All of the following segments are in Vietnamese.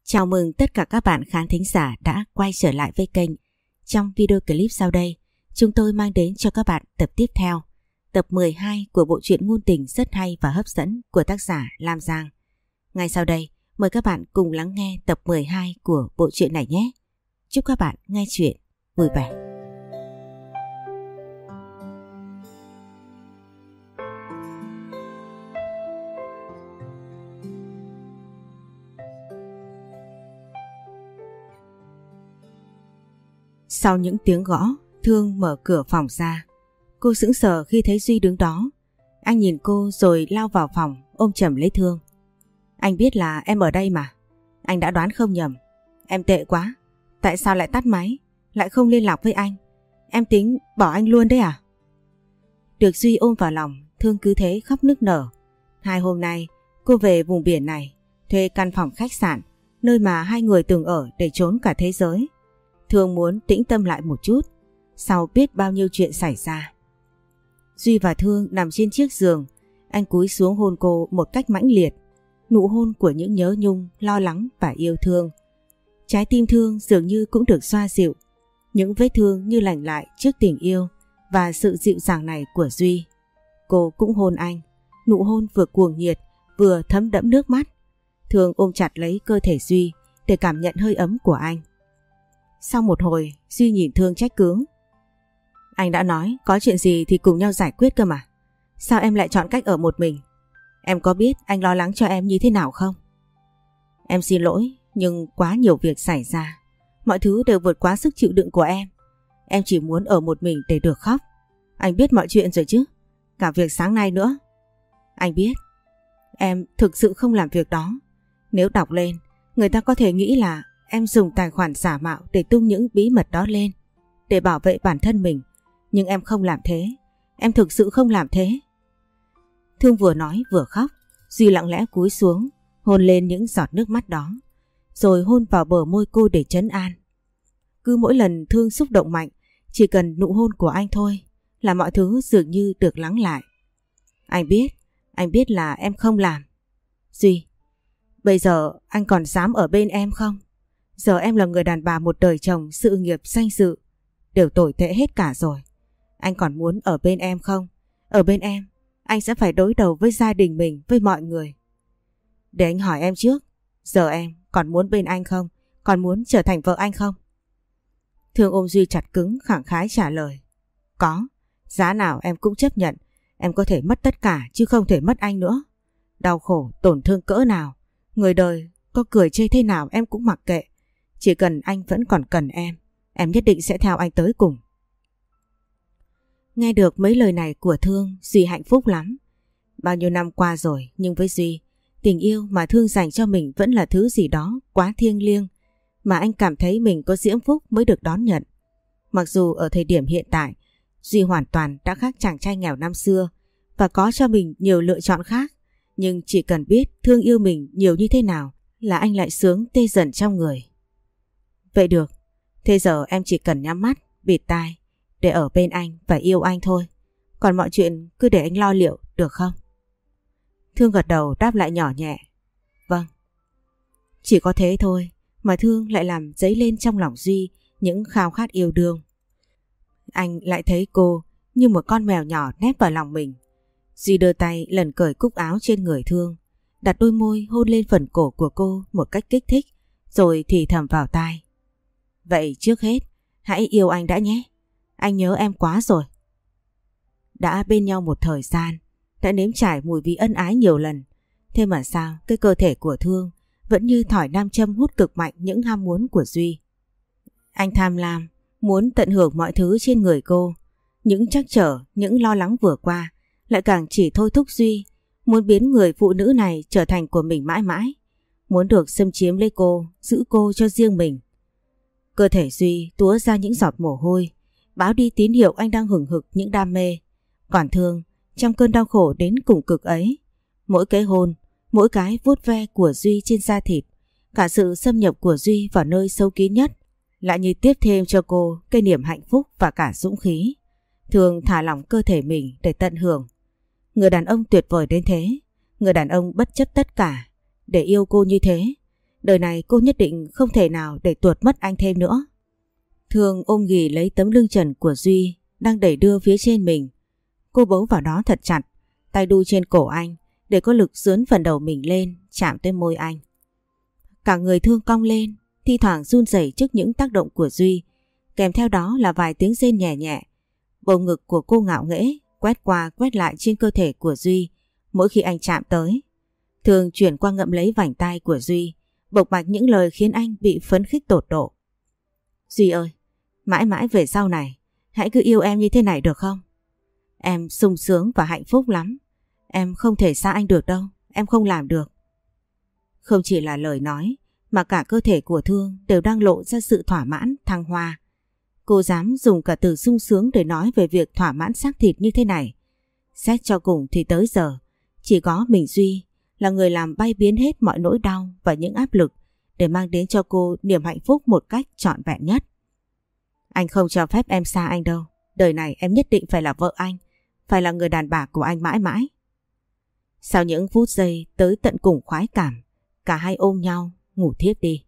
Chào mừng tất cả các bạn khán thính giả đã quay trở lại với kênh. Trong video clip sau đây, chúng tôi mang đến cho các bạn tập tiếp theo, tập 12 của bộ truyện ngôn tình rất hay và hấp dẫn của tác giả Lam Giang. Ngay sau đây, mời các bạn cùng lắng nghe tập 12 của bộ truyện này nhé. Chúc các bạn nghe chuyện vui vẻ. Sau những tiếng gõ, Thương mở cửa phòng ra. Cô sững sờ khi thấy Duy đứng đó. Anh nhìn cô rồi lao vào phòng ôm chầm lấy Thương. Anh biết là em ở đây mà. Anh đã đoán không nhầm. Em tệ quá. Tại sao lại tắt máy, lại không liên lạc với anh? Em tính bỏ anh luôn đấy à? Được Duy ôm vào lòng, Thương cứ thế khóc nức nở. 2 hôm nay cô về vùng biển này, thuê căn phòng khách sạn, nơi mà hai người từng ở để trốn cả thế giới. Thương muốn tĩnh tâm lại một chút, sau biết bao nhiêu chuyện xảy ra. Duy và Thương nằm trên chiếc giường, anh cúi xuống hôn cô một cách mãnh liệt, nụ hôn của những nhớ nhung, lo lắng và yêu thương. Trái tim Thương dường như cũng được xoa dịu, những vết thương như lành lại trước tình yêu và sự dịu dàng này của Duy. Cô cũng hôn anh, nụ hôn vừa cuồng nhiệt vừa thấm đẫm nước mắt. Thương ôm chặt lấy cơ thể Duy để cảm nhận hơi ấm của anh. Sau một hồi, Duy nhìn Thương trách cứ. Anh đã nói có chuyện gì thì cùng nhau giải quyết cơ mà. Sao em lại chọn cách ở một mình? Em có biết anh lo lắng cho em như thế nào không? Em xin lỗi, nhưng quá nhiều việc xảy ra. Mọi thứ đều vượt quá sức chịu đựng của em. Em chỉ muốn ở một mình để được khóc. Anh biết mọi chuyện rồi chứ? Cả việc sáng nay nữa. Anh biết. Em thực sự không làm việc đó. Nếu đọc lên, người ta có thể nghĩ là em dùng tài khoản giả mạo để tung những bí mật đó lên, để bảo vệ bản thân mình. Nhưng em không làm thế. Em thực sự không làm thế. Thương vừa nói vừa khóc. Duy lặng lẽ cúi xuống, hôn lên những giọt nước mắt đó, rồi hôn vào bờ môi cô để trấn an. Cứ mỗi lần Thương xúc động mạnh, chỉ cần nụ hôn của anh thôi là mọi thứ dường như được lắng lại. Anh biết là em không làm. Duy, bây giờ anh còn dám ở bên em không? Giờ em là người đàn bà một đời chồng, sự nghiệp, danh dự đều tồi tệ hết cả rồi. Anh còn muốn ở bên em không? Ở bên em, anh sẽ phải đối đầu với gia đình mình, với mọi người. Để anh hỏi em trước, giờ em còn muốn bên anh không? Còn muốn trở thành vợ anh không? Thương ôm Duy chặt cứng, khẳng khái trả lời. Có, giá nào em cũng chấp nhận. Em có thể mất tất cả chứ không thể mất anh nữa. Đau khổ, tổn thương cỡ nào, người đời có cười chê thế nào em cũng mặc kệ. Chỉ cần anh vẫn còn cần em nhất định sẽ theo anh tới cùng. Nghe được mấy lời này của Thương, Duy hạnh phúc lắm. Bao nhiêu năm qua rồi, nhưng với Duy, tình yêu mà Thương dành cho mình vẫn là thứ gì đó quá thiêng liêng, mà anh cảm thấy mình có diễm phúc mới được đón nhận. Mặc dù ở thời điểm hiện tại, Duy hoàn toàn đã khác chàng trai nghèo năm xưa và có cho mình nhiều lựa chọn khác, nhưng chỉ cần biết Thương yêu mình nhiều như thế nào là anh lại sướng tê dần trong người. Vậy được, thế giờ em chỉ cần nhắm mắt, bịt tai để ở bên anh và yêu anh thôi. Còn mọi chuyện cứ để anh lo liệu, được không? Thương gật đầu đáp lại nhỏ nhẹ. Vâng. Chỉ có thế thôi mà Thương lại làm dấy lên trong lòng Duy những khao khát yêu đương. Anh lại thấy cô như một con mèo nhỏ nép vào lòng mình. Duy đưa tay lần cởi cúc áo trên người Thương, đặt đôi môi hôn lên phần cổ của cô một cách kích thích, rồi thì thầm vào tai. Vậy trước hết, hãy yêu anh đã nhé. Anh nhớ em quá rồi. Đã bên nhau một thời gian, đã nếm trải mùi vị ân ái nhiều lần, thế mà sao cái cơ thể của Thương vẫn như thỏi nam châm hút cực mạnh những ham muốn của Duy. Anh tham lam, muốn tận hưởng mọi thứ trên người cô. Những trắc trở, những lo lắng vừa qua lại càng chỉ thôi thúc Duy muốn biến người phụ nữ này trở thành của mình mãi mãi, muốn được xâm chiếm lấy cô, giữ cô cho riêng mình. Cơ thể Duy túa ra những giọt mồ hôi, báo đi tín hiệu anh đang hừng hực những đam mê. Còn Thương, trong cơn đau khổ đến cùng cực ấy, mỗi cái hôn, mỗi cái vuốt ve của Duy trên da thịt, cả sự xâm nhập của Duy vào nơi sâu kín nhất, lại như tiếp thêm cho cô cái niềm hạnh phúc và cả dũng khí. Thương thả lỏng cơ thể mình để tận hưởng. Người đàn ông tuyệt vời đến thế, người đàn ông bất chấp tất cả để yêu cô như thế, Đời này cô nhất định không thể nào để tuột mất anh thêm nữa. Thương ôm ghì lấy tấm lưng trần của Duy đang đẩy đưa phía trên mình. Cô bấu vào đó thật chặt, tay đu trên cổ anh để có lực dướn phần đầu mình lên, chạm tới môi anh. Cả người Thương cong lên, thi thoảng run rẩy trước những tác động của Duy, kèm theo đó là vài tiếng rên nhẹ nhẹ. Bầu ngực của cô ngạo nghễ, quét qua quét lại trên cơ thể của Duy mỗi khi anh chạm tới. Thương chuyển qua ngậm lấy vành tai của Duy, bộc bạch những lời khiến anh bị phấn khích tột độ. Duy ơi, mãi mãi về sau này, hãy cứ yêu em như thế này được không? Em sung sướng và hạnh phúc lắm. Em không thể xa anh được đâu, em không làm được. Không chỉ là lời nói, mà cả cơ thể của Thương đều đang lộ ra sự thỏa mãn, thăng hoa. Cô dám dùng cả từ sung sướng để nói về việc thỏa mãn xác thịt như thế này. Xét cho cùng thì tới giờ, chỉ có mình Duy là người làm bay biến hết mọi nỗi đau và những áp lực để mang đến cho cô niềm hạnh phúc một cách trọn vẹn nhất. Anh không cho phép em xa anh đâu. Đời này em nhất định phải là vợ anh, phải là người đàn bà của anh mãi mãi. Sau những phút giây tới tận cùng khoái cảm, cả hai ôm nhau ngủ thiếp đi.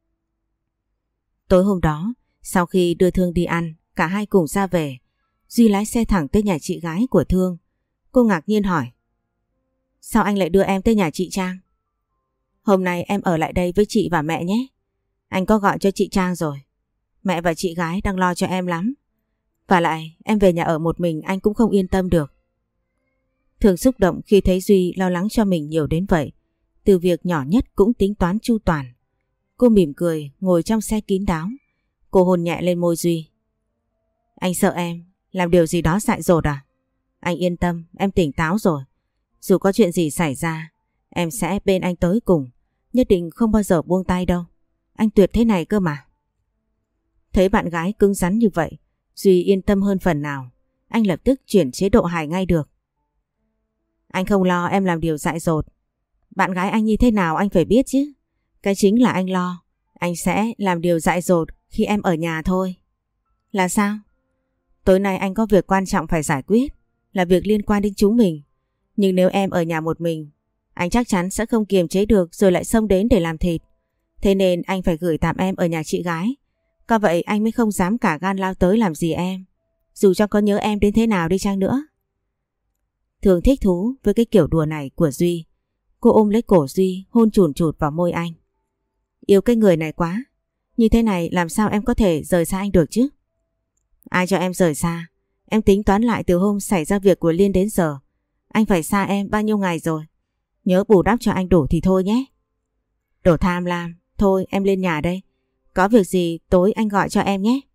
Tối hôm đó, sau khi đưa Thương đi ăn, cả hai cùng ra về. Duy lái xe thẳng tới nhà chị gái của Thương. Cô ngạc nhiên hỏi: Sao anh lại đưa em tới nhà chị Trang? Hôm nay em ở lại đây với chị và mẹ nhé. Anh có gọi cho chị Trang rồi. Mẹ và chị gái đang lo cho em lắm. Và lại em về nhà ở một mình anh cũng không yên tâm được. Thương xúc động khi thấy Duy lo lắng cho mình nhiều đến vậy. Từ việc nhỏ nhất cũng tính toán chu toàn. Cô mỉm cười ngồi trong xe kín đáo. Cô hôn nhẹ lên môi Duy. Anh sợ em làm điều gì đó dại dột à? Anh yên tâm, em tỉnh táo rồi. Dù có chuyện gì xảy ra, em sẽ bên anh tới cùng. Nhất định không bao giờ buông tay đâu. Anh tuyệt thế này cơ mà. Thấy bạn gái cứng rắn như vậy, Duy yên tâm hơn phần nào. Anh lập tức chuyển chế độ hài ngay được. Anh không lo em làm điều dại dột. Bạn gái anh như thế nào anh phải biết chứ. Cái chính là anh lo anh sẽ làm điều dại dột khi em ở nhà thôi. Là sao? Tối nay anh có việc quan trọng phải giải quyết, là việc liên quan đến chúng mình. Nhưng nếu em ở nhà một mình, anh chắc chắn sẽ không kiềm chế được rồi lại xông đến để làm thịt. Thế nên anh phải gửi tạm em ở nhà chị gái. Có vậy anh mới không dám cả gan lao tới làm gì em, dù cho có nhớ em đến thế nào đi chăng nữa. Thường thích thú với cái kiểu đùa này của Duy. Cô ôm lấy cổ Duy, hôn chùn chụt vào môi anh. Yêu cái người này quá. Như thế này làm sao em có thể rời xa anh được chứ? Ai cho em rời xa? Em tính toán lại từ hôm xảy ra việc của Liên đến giờ. Anh phải xa em bao nhiêu ngày rồi? Nhớ bù đắp cho anh đủ thì thôi nhé. Đồ tham lam. Thôi em lên nhà đây. Có việc gì tối anh gọi cho em nhé.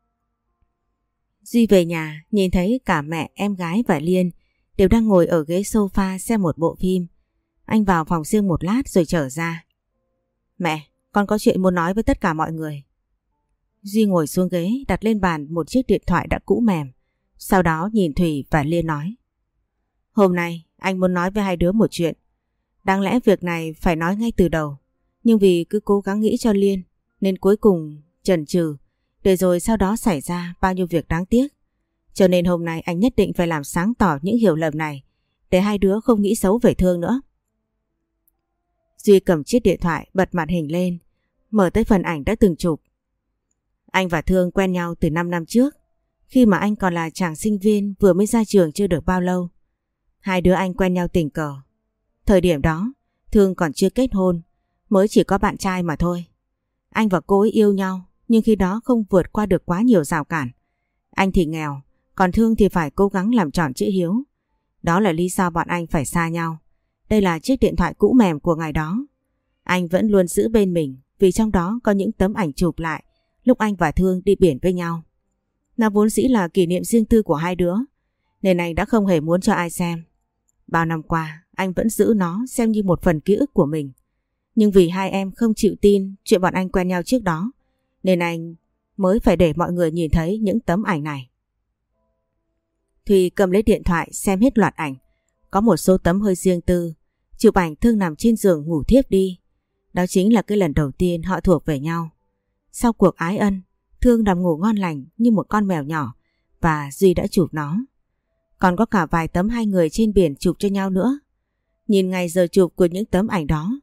Duy về nhà nhìn thấy cả mẹ, em gái và Liên đều đang ngồi ở ghế sofa xem một bộ phim. Anh vào phòng riêng một lát rồi trở ra. Mẹ, con có chuyện muốn nói với tất cả mọi người. Duy ngồi xuống ghế đặt lên bàn một chiếc điện thoại đã cũ mềm. Sau đó nhìn Thủy và Liên nói. Hôm nay anh muốn nói với hai đứa một chuyện. Đáng lẽ việc này phải nói ngay từ đầu. Nhưng vì cứ cố gắng nghĩ cho Liên nên cuối cùng chần chừ, để rồi sau đó xảy ra bao nhiêu việc đáng tiếc. Cho nên hôm nay anh nhất định phải làm sáng tỏ những hiểu lầm này, để hai đứa không nghĩ xấu về Thương nữa. Duy cầm chiếc điện thoại bật màn hình lên, mở tới phần ảnh đã từng chụp. Anh và Thương quen nhau từ 5 năm trước, khi mà anh còn là chàng sinh viên vừa mới ra trường chưa được bao lâu. Hai đứa anh quen nhau tình cờ. Thời điểm đó, Thương còn chưa kết hôn, mới chỉ có bạn trai mà thôi. Anh và cô ấy yêu nhau, nhưng khi đó không vượt qua được quá nhiều rào cản. Anh thì nghèo, còn Thương thì phải cố gắng làm tròn chữ hiếu. Đó là lý do bọn anh phải xa nhau. Đây là chiếc điện thoại cũ mềm của ngày đó. Anh vẫn luôn giữ bên mình vì trong đó có những tấm ảnh chụp lại lúc anh và Thương đi biển với nhau. Nó vốn dĩ là kỷ niệm riêng tư của hai đứa, nên anh đã không hề muốn cho ai xem. Bao năm qua, anh vẫn giữ nó xem như một phần ký ức của mình. Nhưng vì hai em không chịu tin chuyện bọn anh quen nhau trước đó, nên anh mới phải để mọi người nhìn thấy những tấm ảnh này. Thùy cầm lấy điện thoại xem hết loạt ảnh. Có một số tấm hơi riêng tư, chụp ảnh Thương nằm trên giường ngủ thiếp đi. Đó chính là cái lần đầu tiên họ thuộc về nhau. Sau cuộc ái ân, Thương nằm ngủ ngon lành như một con mèo nhỏ, và Duy đã chụp nó. Còn có cả vài tấm hai người trên biển chụp cho nhau nữa. Nhìn ngày giờ chụp của những tấm ảnh đó,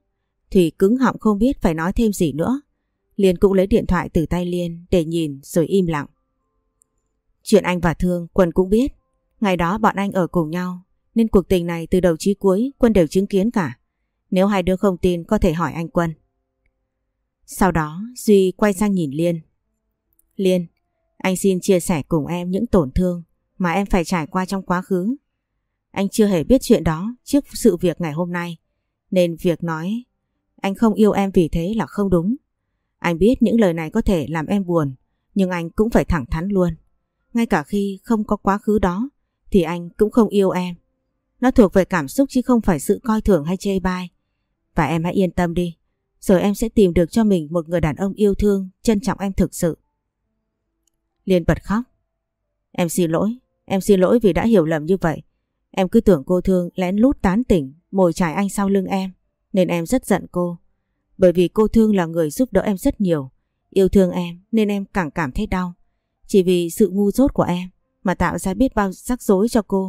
Thủy cứng họng không biết phải nói thêm gì nữa. Liên cũng lấy điện thoại từ tay Liên để nhìn rồi im lặng. Chuyện anh và Thương Quân cũng biết. Ngày đó bọn anh ở cùng nhau nên cuộc tình này từ đầu chí cuối Quân đều chứng kiến cả. Nếu hai đứa không tin có thể hỏi anh Quân. Sau đó Duy quay sang nhìn Liên. Liên, anh xin chia sẻ cùng em những tổn thương mà em phải trải qua trong quá khứ. Anh chưa hề biết chuyện đó trước sự việc ngày hôm nay, nên việc nói anh không yêu em vì thế là không đúng. Anh biết những lời này có thể làm em buồn, nhưng anh cũng phải thẳng thắn luôn. Ngay cả khi không có quá khứ đó thì anh cũng không yêu em. Nó thuộc về cảm xúc chứ không phải sự coi thường hay chê bai. Và em hãy yên tâm đi, rồi em sẽ tìm được cho mình một người đàn ông yêu thương, trân trọng em thực sự. Liên bật khóc. Em xin lỗi vì đã hiểu lầm như vậy. Em cứ tưởng cô Thương lén lút tán tỉnh, mồi chài anh sau lưng em, nên em rất giận cô. Bởi vì cô Thương là người giúp đỡ em rất nhiều, yêu thương em nên em càng cảm thấy đau. Chỉ vì sự ngu dốt của em mà tạo ra biết bao rắc rối cho cô.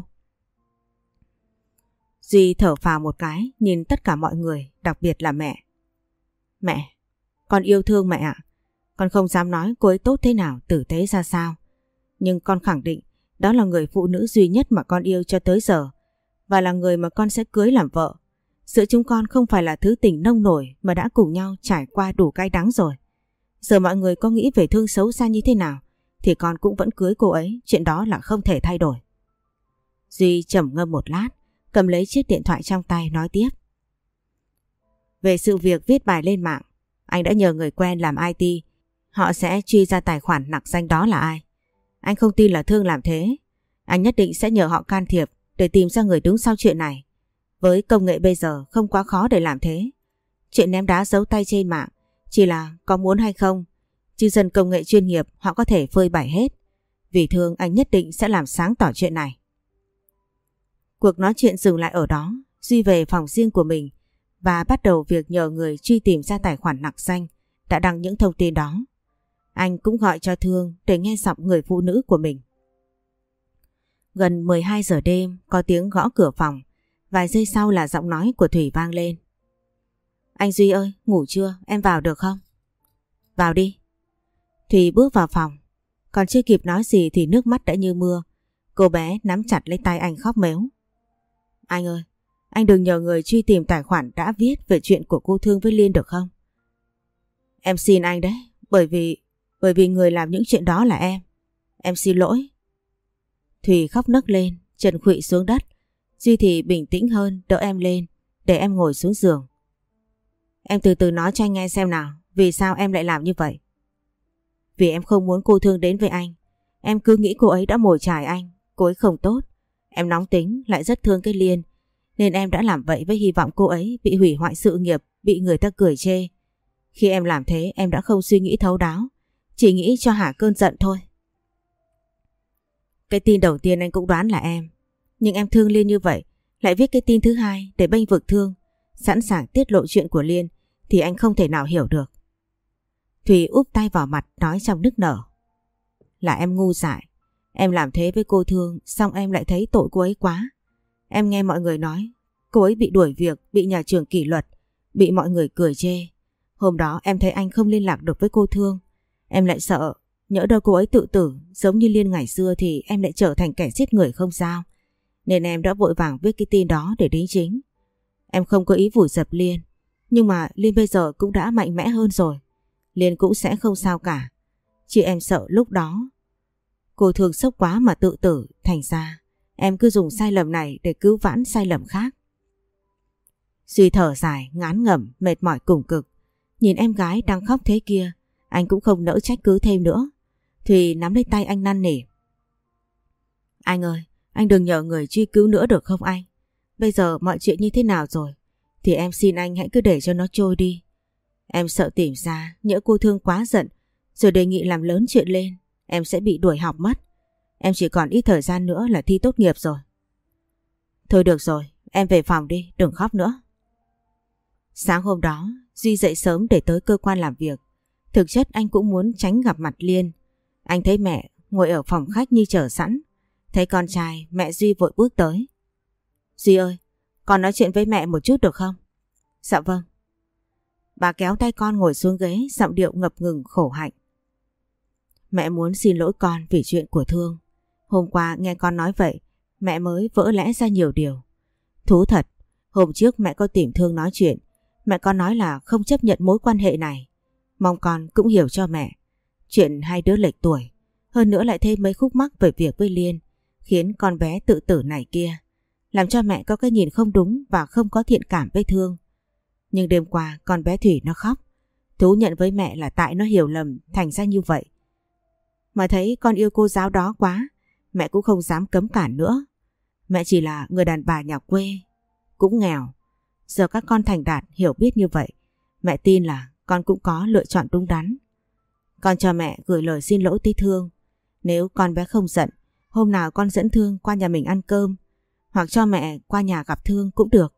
Duy thở phào một cái, nhìn tất cả mọi người, đặc biệt là mẹ. Mẹ, con yêu thương mẹ ạ. Con không dám nói cô ấy tốt thế nào, tử tế ra sao. Nhưng con khẳng định đó là người phụ nữ duy nhất mà con yêu cho tới giờ, và là người mà con sẽ cưới làm vợ. Giữa chúng con không phải là thứ tình nông nổi mà đã cùng nhau trải qua đủ cay đắng rồi. Giờ mọi người có nghĩ về Thương xấu xa như thế nào thì con cũng vẫn cưới cô ấy, chuyện đó là không thể thay đổi. Duy trầm ngâm một lát, cầm lấy chiếc điện thoại trong tay nói tiếp. Về sự việc viết bài lên mạng, anh đã nhờ người quen làm IT, họ sẽ truy ra tài khoản nặc danh đó là ai. Anh không tin là Thương làm thế. Anh nhất định sẽ nhờ họ can thiệp để tìm ra người đứng sau chuyện này. Với công nghệ bây giờ không quá khó để làm thế. Chuyện ném đá giấu tay trên mạng chỉ là có muốn hay không, chứ dân công nghệ chuyên nghiệp họ có thể phơi bày hết. Vì Thương anh nhất định sẽ làm sáng tỏ chuyện này. Cuộc nói chuyện dừng lại ở đó. Duy về phòng riêng của mình và bắt đầu việc nhờ người truy tìm ra tài khoản nặc danh đã đăng những thông tin đó. Anh cũng gọi cho Thương để nghe giọng người phụ nữ của mình. Gần 12 giờ đêm có tiếng gõ cửa phòng. Vài giây sau là giọng nói của Thủy vang lên. Anh Duy ơi, ngủ chưa? Em vào được không? Vào đi. Thủy bước vào phòng. Còn chưa kịp nói gì thì nước mắt đã như mưa. Cô bé nắm chặt lấy tay anh khóc mếu. Anh ơi, anh đừng nhờ người truy tìm tài khoản đã viết về chuyện của cô Thương với Liên được không? Em xin anh đấy, bởi vì người làm những chuyện đó là em. Em xin lỗi. Thủy khóc nấc lên, chân khuỵu xuống đất. Duy thì bình tĩnh hơn, đỡ em lên, để em ngồi xuống giường. Em từ từ nói cho anh nghe xem nào, vì sao em lại làm như vậy? Vì em không muốn cô Thương đến với anh. Em cứ nghĩ cô ấy đã mồi chài anh, cô ấy không tốt. Em nóng tính, lại rất thương cái Liên, nên em đã làm vậy với hy vọng cô ấy bị hủy hoại sự nghiệp, bị người ta cười chê. Khi em làm thế em đã không suy nghĩ thấu đáo, chỉ nghĩ cho hả cơn giận thôi. Cái tin đầu tiên anh cũng đoán là em, nhưng em thương Liên như vậy, lại viết cái tin thứ hai để bênh vực Thương, sẵn sàng tiết lộ chuyện của Liên, thì anh không thể nào hiểu được. Thùy úp tay vào mặt nói trong nức nở. Là em ngu dại, em làm thế với cô Thương, xong em lại thấy tội cô ấy quá. Em nghe mọi người nói cô ấy bị đuổi việc, bị nhà trường kỷ luật, bị mọi người cười chê. Hôm đó em thấy anh không liên lạc được với cô Thương, em lại sợ nhỡ đâu cô ấy tự tử giống như Liên ngày xưa thì em lại trở thành kẻ giết người không sao. Nên em đã vội vàng viết cái tin đó để đính chính. Em không có ý vùi dập Liên, nhưng mà Liên bây giờ cũng đã mạnh mẽ hơn rồi, Liên cũng sẽ không sao cả. Chỉ em sợ lúc đó cô Thương sốc quá mà tự tử, thành ra em cứ dùng sai lầm này để cứu vãn sai lầm khác. Duy thở dài, ngán ngẩm, mệt mỏi cùng cực. Nhìn em gái đang khóc thế kia, anh cũng không nỡ trách cứ thêm nữa. Thùy nắm lấy tay anh năn nỉ. Anh ơi, anh đừng nhờ người truy cứu nữa được không anh? Bây giờ mọi chuyện như thế nào rồi thì em xin anh hãy cứ để cho nó trôi đi. Em sợ tìm ra nhỡ cô Thương quá giận rồi đề nghị làm lớn chuyện lên, em sẽ bị đuổi học mất. Em chỉ còn ít thời gian nữa là thi tốt nghiệp rồi. Thôi được rồi, em về phòng đi, đừng khóc nữa. Sáng hôm đó, Duy dậy sớm để tới cơ quan làm việc. Thực chất anh cũng muốn tránh gặp mặt Liên. Anh thấy mẹ ngồi ở phòng khách như chờ sẵn. Thấy con trai, mẹ Duy vội bước tới. Duy ơi, con nói chuyện với mẹ một chút được không? Dạ vâng. Bà kéo tay con ngồi xuống ghế, giọng điệu ngập ngừng khổ hạnh. Mẹ muốn xin lỗi con vì chuyện của Thương. Hôm qua nghe con nói vậy, mẹ mới vỡ lẽ ra nhiều điều. Thú thật, hôm trước mẹ có tìm Thương nói chuyện. Mẹ con nói là không chấp nhận mối quan hệ này. Mong con cũng hiểu cho mẹ. Chuyện hai đứa lệch tuổi, hơn nữa lại thêm mấy khúc mắc về việc với Liên, khiến con bé tự tử này kia, làm cho mẹ có cái nhìn không đúng và không có thiện cảm với Thương. Nhưng đêm qua con bé Thủy nó khóc, thú nhận với mẹ là tại nó hiểu lầm thành ra như vậy. Mà thấy con yêu cô giáo đó quá, mẹ cũng không dám cấm cản nữa. Mẹ chỉ là người đàn bà nhà quê, cũng nghèo. Giờ các con thành đạt hiểu biết như vậy, mẹ tin là con cũng có lựa chọn đúng đắn. Con cho mẹ gửi lời xin lỗi tới Thương. Nếu con bé không giận, hôm nào con dẫn Thương qua nhà mình ăn cơm, hoặc cho mẹ qua nhà gặp Thương cũng được.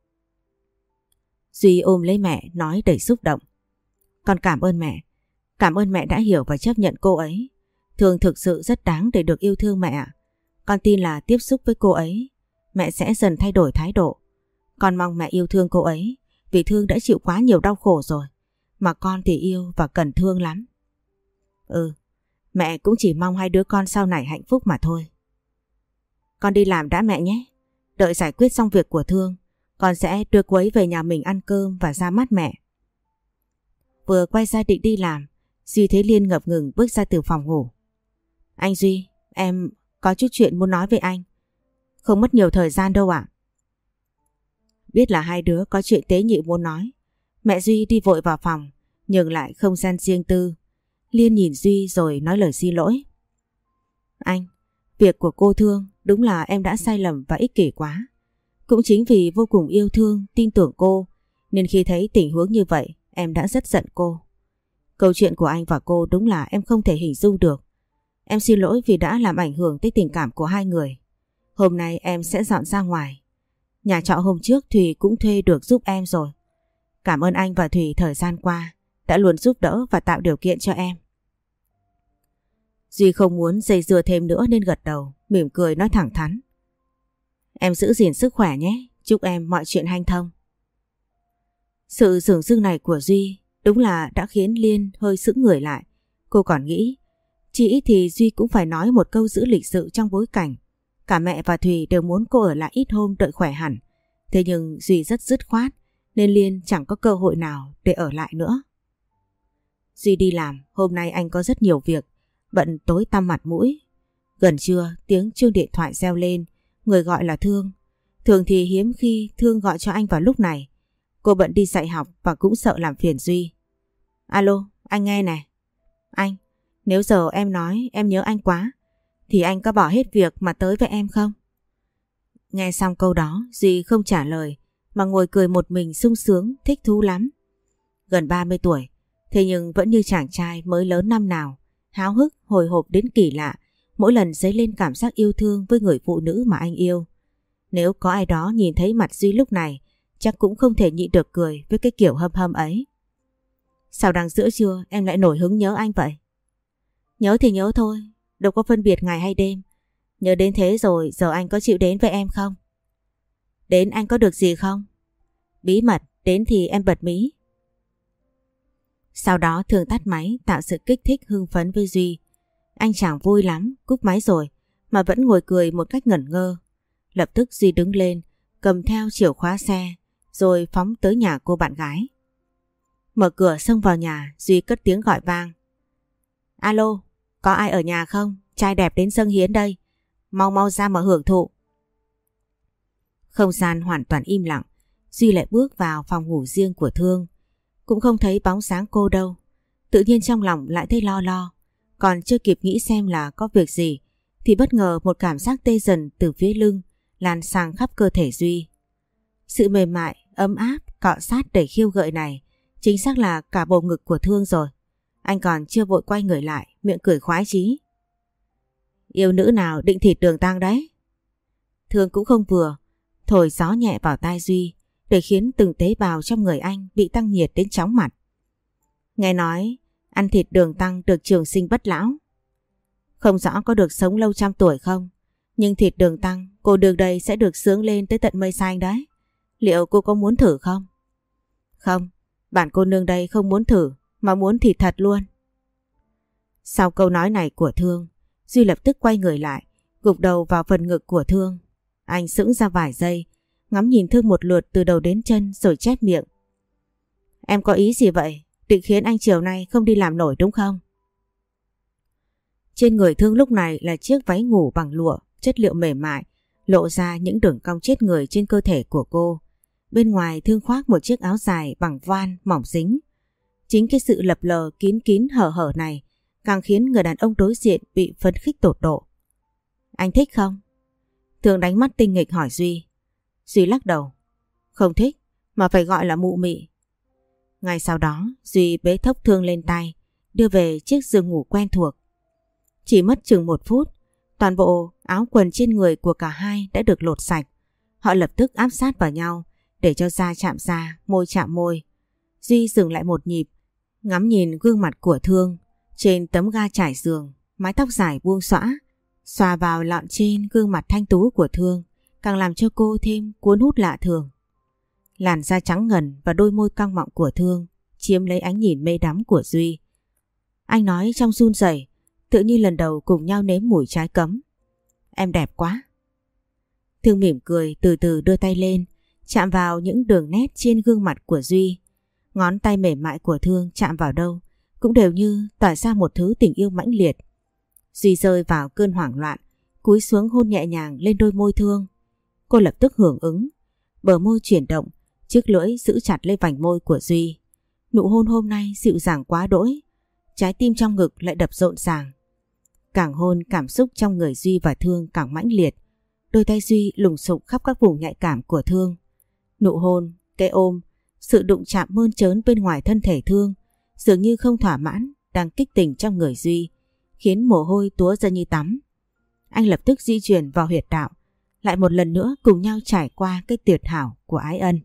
Duy ôm lấy mẹ nói đầy xúc động. Con cảm ơn mẹ. Cảm ơn mẹ đã hiểu và chấp nhận cô ấy. Thương thực sự rất đáng để được yêu thương mẹ ạ. Con tin là tiếp xúc với cô ấy, mẹ sẽ dần thay đổi thái độ. Con mong mẹ yêu thương cô ấy, vì Thương đã chịu quá nhiều đau khổ rồi. Mà con thì yêu và cần Thương lắm. Mẹ cũng chỉ mong hai đứa con sau này hạnh phúc mà thôi. Con đi làm đã mẹ nhé. Đợi giải quyết xong việc của Thương, con sẽ đưa cô ấy về nhà mình ăn cơm và ra mắt mẹ. Vừa quay ra định đi làm, Duy thấy Liên ngập ngừng bước ra từ phòng ngủ. Anh Duy, em có chút chuyện muốn nói với anh. Không mất nhiều thời gian đâu ạ. Biết là hai đứa có chuyện tế nhị muốn nói, mẹ Duy đi vội vào phòng, nhường lại không gian riêng tư. Liên nhìn Duy rồi nói lời xin lỗi. Anh, việc của cô Thương đúng là em đã sai lầm và ích kỷ quá. Cũng chính vì vô cùng yêu thương, tin tưởng cô, nên khi thấy tình huống như vậy, em đã rất giận cô. Câu chuyện của anh và cô đúng là em không thể hình dung được. Em xin lỗi vì đã làm ảnh hưởng tới tình cảm của hai người. Hôm nay em sẽ dọn ra ngoài. Nhà trọ hôm trước Thùy cũng thuê được giúp em rồi. Cảm ơn anh và Thùy thời gian qua đã luôn giúp đỡ và tạo điều kiện cho em. Duy không muốn dây dưa thêm nữa nên gật đầu, mỉm cười nói thẳng thắn. Em giữ gìn sức khỏe nhé, chúc em mọi chuyện hanh thông. Sự dửng dưng này của Duy đúng là đã khiến Liên hơi sững người lại. Cô còn nghĩ, chỉ ít thì Duy cũng phải nói một câu giữ lịch sự trong bối cảnh cả mẹ và Thùy đều muốn cô ở lại ít hôm đợi khỏe hẳn. Thế nhưng Duy rất dứt khoát nên Liên chẳng có cơ hội nào để ở lại nữa. Duy đi làm, hôm nay anh có rất nhiều việc, bận tối tăm mặt mũi. Gần trưa, tiếng chuông điện thoại reo lên, người gọi là Thương. Thường thì hiếm khi Thương gọi cho anh vào lúc này. Cô bận đi dạy học và cũng sợ làm phiền Duy. Alo, anh nghe nè. Anh, nếu giờ em nói em nhớ anh quá, thì anh có bỏ hết việc mà tới với em không? Nghe xong câu đó, Duy không trả lời, mà ngồi cười một mình sung sướng, thích thú lắm. Gần 30 tuổi, thế nhưng vẫn như chàng trai mới lớn năm nào, háo hức, hồi hộp đến kỳ lạ, mỗi lần dấy lên cảm giác yêu thương với người phụ nữ mà anh yêu. Nếu có ai đó nhìn thấy mặt Duy lúc này, chắc cũng không thể nhịn được cười với cái kiểu hâm hâm ấy. Sao đang giữa trưa em lại nổi hứng nhớ anh vậy? Nhớ thì nhớ thôi, đâu có phân biệt ngày hay đêm. Nhớ đến thế rồi, giờ anh có chịu đến với em không? Đến anh có được gì không? Bí mật, đến thì em bật mí. Sau đó Thương tắt máy tạo sự kích thích hưng phấn với Duy. Anh chàng vui lắm, cúp máy rồi mà vẫn ngồi cười một cách ngẩn ngơ. Lập tức Duy đứng lên, cầm theo chìa khóa xe rồi phóng tới nhà cô bạn gái. Mở cửa xông vào nhà, Duy cất tiếng gọi vang. Alo, có ai ở nhà không? Trai đẹp đến dâng hiến đây. Mau mau ra mà hưởng thụ. Không gian hoàn toàn im lặng. Duy lại bước vào phòng ngủ riêng của Thương. Cũng không thấy bóng sáng cô đâu. Tự nhiên trong lòng lại thấy lo lo. Còn chưa kịp nghĩ xem là có việc gì thì bất ngờ một cảm giác tê dần từ phía lưng lan sang khắp cơ thể Duy. Sự mềm mại, ấm áp, cọ sát đầy khiêu gợi này chính xác là cả bầu ngực của Thương rồi. Anh còn chưa vội quay người lại, miệng cười khoái chí. Yêu nữ nào định thịt đường tang đấy? Thương cũng không vừa, thổi gió nhẹ vào tai Duy để khiến từng tế bào trong người anh bị tăng nhiệt đến chóng mặt. Nghe nói ăn thịt đường tăng được trường sinh bất lão. Không rõ có được sống lâu trăm tuổi không, nhưng thịt đường tăng cô đường đây sẽ được sướng lên tới tận mây xanh đấy. Liệu cô có muốn thử không? Không, Bản cô nương đây không muốn thử mà muốn thịt thật luôn. Sau câu nói này của Thương, Duy lập tức quay người lại, gục đầu vào phần ngực của Thương. Anh sững ra vài giây, ngắm nhìn Thương một lượt từ đầu đến chân rồi chép miệng. Em có ý gì vậy? Định khiến anh chiều nay không đi làm nổi đúng không? Trên người Thương lúc này là chiếc váy ngủ bằng lụa, chất liệu mềm mại, lộ ra những đường cong chết người trên cơ thể của cô. Bên ngoài Thương khoác một chiếc áo dài bằng voan mỏng dính. Chính cái sự lập lờ kín kín hở hở này càng khiến người đàn ông đối diện bị phấn khích tột độ. Anh thích không? Thương đánh mắt tinh nghịch hỏi Duy. Duy lắc đầu. Không thích, mà phải gọi là mụ mị. Ngay sau đó Duy bế thốc Thương lên tay, đưa về chiếc giường ngủ quen thuộc. Chỉ mất chừng 1 phút, toàn bộ áo quần trên người của cả hai đã được lột sạch. Họ lập tức áp sát vào nhau để cho da chạm da, môi chạm môi. Duy dừng lại một nhịp, ngắm nhìn gương mặt của Thương trên tấm ga trải giường, mái tóc dài buông xõa, xòa vào lọn trên gương mặt thanh tú của Thương, càng làm cho cô thêm cuốn hút lạ thường. Làn da trắng ngần và đôi môi cong mọng của Thương chiếm lấy ánh nhìn mê đắm của Duy. Anh nói trong run rẩy, tự như lần đầu cùng nhau nếm mùi trái cấm. Em đẹp quá. Thương mỉm cười, từ từ đưa tay lên, chạm vào những đường nét trên gương mặt của Duy. Ngón tay mềm mại của Thương chạm vào đâu cũng đều như tỏa ra một thứ tình yêu mãnh liệt. Duy rơi vào cơn hoảng loạn, cúi xuống hôn nhẹ nhàng lên đôi môi Thương. Cô lập tức hưởng ứng, bờ môi chuyển động, chiếc lưỡi giữ chặt lấy vành môi của Duy. Nụ hôn hôm nay dịu dàng quá đỗi, trái tim trong ngực lại đập rộn ràng. Càng hôn, cảm xúc trong người Duy và Thương càng mãnh liệt. Đôi tay Duy lùng sục khắp các vùng nhạy cảm của Thương. Nụ hôn, cái ôm, sự đụng chạm mơn trớn bên ngoài thân thể Thương dường như không thỏa mãn, đang kích tình trong người Duy, khiến mồ hôi túa ra như tắm. Anh lập tức di chuyển vào huyệt đạo, lại một lần nữa cùng nhau trải qua cái tuyệt hảo của ái ân.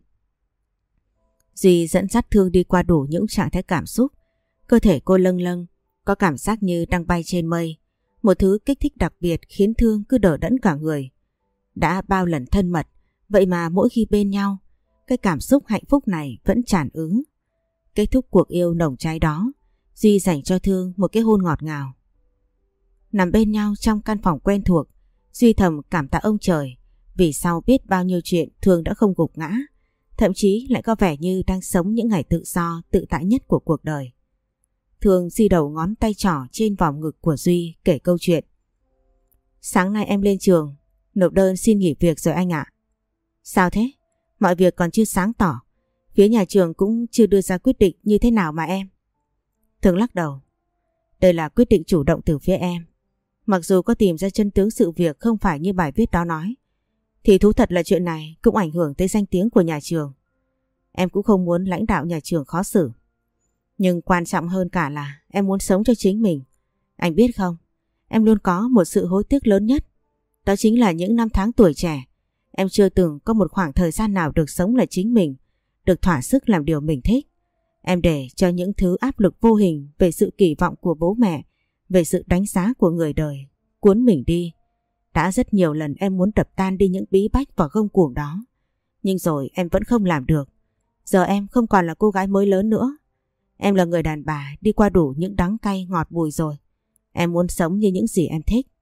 Duy dẫn dắt Thương đi qua đủ những trạng thái cảm xúc. Cơ thể cô lâng lâng, có cảm giác như đang bay trên mây. Một thứ kích thích đặc biệt khiến Thương cứ đờ đẫn cả người. Đã bao lần thân mật, vậy mà mỗi khi bên nhau, cái cảm xúc hạnh phúc này vẫn tràn ứ. Kết thúc cuộc yêu nồng cháy đó, Duy dành cho Thương một cái hôn ngọt ngào. Nằm bên nhau trong căn phòng quen thuộc, Duy thầm cảm tạ ông trời vì sau biết bao nhiêu chuyện Thương đã không gục ngã, thậm chí lại có vẻ như đang sống những ngày tự do, tự tại nhất của cuộc đời. Thương di đầu ngón tay trỏ trên vòng ngực của Duy kể câu chuyện. Sáng nay em lên trường, nộp đơn xin nghỉ việc rồi anh ạ. Sao thế? Mọi việc còn chưa sáng tỏ. Phía nhà trường cũng chưa đưa ra quyết định như thế nào mà em. Thương lắc đầu. Đây là quyết định chủ động từ phía em. Mặc dù có tìm ra chân tướng sự việc không phải như bài viết đó nói, thì thú thật là chuyện này cũng ảnh hưởng tới danh tiếng của nhà trường. Em cũng không muốn lãnh đạo nhà trường khó xử. Nhưng quan trọng hơn cả là em muốn sống cho chính mình. Anh biết không, em luôn có một sự hối tiếc lớn nhất. Đó chính là những năm tháng tuổi trẻ, em chưa từng có một khoảng thời gian nào được sống là chính mình, được thỏa sức làm điều mình thích. Em để cho những thứ áp lực vô hình về sự kỳ vọng của bố mẹ, về sự đánh giá của người đời cuốn mình đi. Đã rất nhiều lần em muốn đập tan đi những bí bách và gông cuồng đó, nhưng rồi em vẫn không làm được. Giờ em không còn là cô gái mới lớn nữa. Em là người đàn bà đi qua đủ những đắng cay ngọt bùi rồi. Em muốn sống như những gì em thích.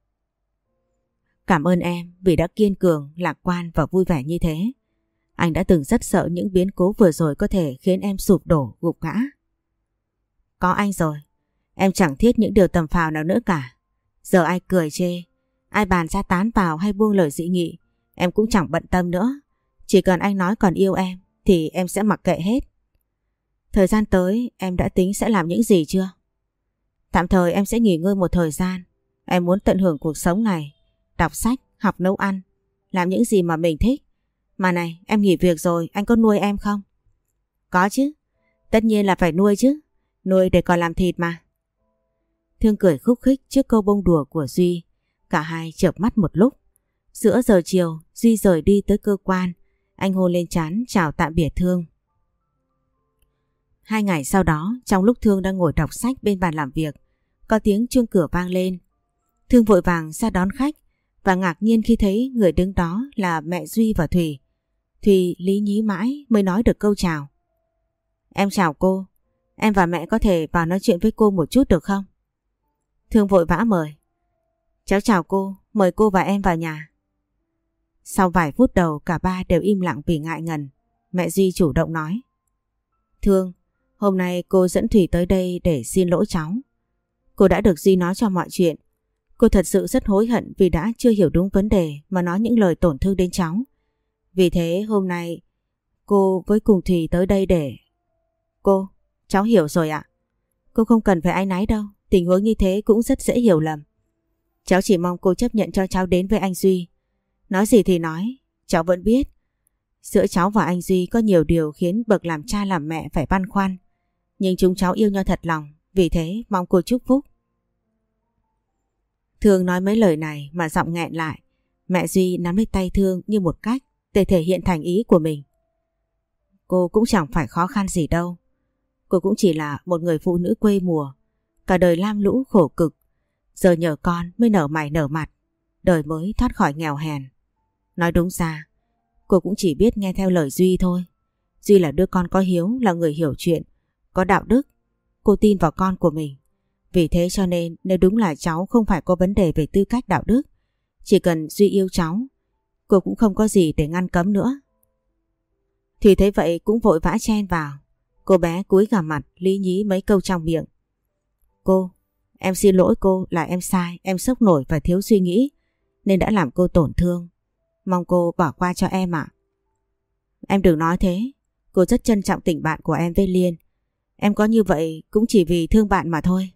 Cảm ơn em vì đã kiên cường, lạc quan và vui vẻ như thế. Anh đã từng rất sợ những biến cố vừa rồi có thể khiến em sụp đổ, gục ngã. Có anh rồi, em chẳng thiết những điều tầm phào nào nữa cả. Giờ ai cười chê, ai bàn ra tán vào hay buông lời dị nghị, em cũng chẳng bận tâm nữa. Chỉ cần anh nói còn yêu em thì em sẽ mặc kệ hết. Thời gian tới em đã tính sẽ làm những gì chưa? Tạm thời em sẽ nghỉ ngơi một thời gian. Em muốn tận hưởng cuộc sống này, đọc sách, học nấu ăn, làm những gì mà mình thích. Mà này, em nghỉ việc rồi, anh có nuôi em không? Có chứ, tất nhiên là phải nuôi chứ. Nuôi để còn làm thịt mà. Thương cười khúc khích trước câu bông đùa của Duy. Cả hai chợp mắt một lúc. Giữa giờ chiều, Duy rời đi tới cơ quan. Anh hôn lên trán chào tạm biệt Thương. 2 ngày sau đó, trong lúc Thương đang ngồi đọc sách bên bàn làm việc, có tiếng chuông cửa vang lên. Thương vội vàng ra đón khách và ngạc nhiên khi thấy người đứng đó là mẹ Duy và Thùy. Thùy lý nhí mãi mới nói được câu chào. Em chào cô. Em và mẹ có thể vào nói chuyện với cô một chút được không? Thương vội vã mời. Cháu chào cô, mời cô và em vào nhà. Sau vài phút đầu cả ba đều im lặng vì ngại ngần. Mẹ Duy chủ động nói. Thương, hôm nay cô dẫn Thủy tới đây để xin lỗi cháu. Cô đã được Duy nói cho mọi chuyện. Cô thật sự rất hối hận vì đã chưa hiểu đúng vấn đề mà nói những lời tổn thương đến cháu. Vì thế hôm nay cô với cùng Thủy tới đây để... Cháu hiểu rồi ạ. Cô không cần phải áy náy đâu, tình huống như thế cũng rất dễ hiểu lầm. Cháu chỉ mong cô chấp nhận cho cháu đến với anh Duy. Nói gì thì nói, cháu vẫn biết giữa cháu và anh Duy có nhiều điều khiến bậc làm cha làm mẹ phải băn khoăn. Nhưng chúng cháu yêu nhau thật lòng, vì thế mong cô chúc phúc. Thương nói mấy lời này mà giọng nghẹn lại. Mẹ Duy nắm lấy tay Thương như một cách để thể hiện thành ý của mình. Cô cũng chẳng phải khó khăn gì đâu. Cô cũng chỉ là một người phụ nữ quê mùa, cả đời lam lũ khổ cực, giờ nhờ con mới nở mày nở mặt, đời mới thoát khỏi nghèo hèn. Nói đúng ra, cô cũng chỉ biết nghe theo lời Duy thôi. Duy là đứa con có hiếu, là người hiểu chuyện, có đạo đức. Cô tin vào con của mình. Vì thế cho nên nếu đúng là cháu không phải có vấn đề về tư cách đạo đức, chỉ cần Duy yêu cháu, cô cũng không có gì để ngăn cấm nữa. Thùy thấy vậy cũng vội vã chen vào. Cô bé cúi gằm mặt lý nhí mấy câu trong miệng. Cô, em xin lỗi cô, là em sai, em sốc nổi và thiếu suy nghĩ nên đã làm cô tổn thương. Mong cô bỏ qua cho em ạ. Em đừng nói thế, cô rất trân trọng tình bạn của em với Liên. Em có như vậy cũng chỉ vì thương bạn mà thôi.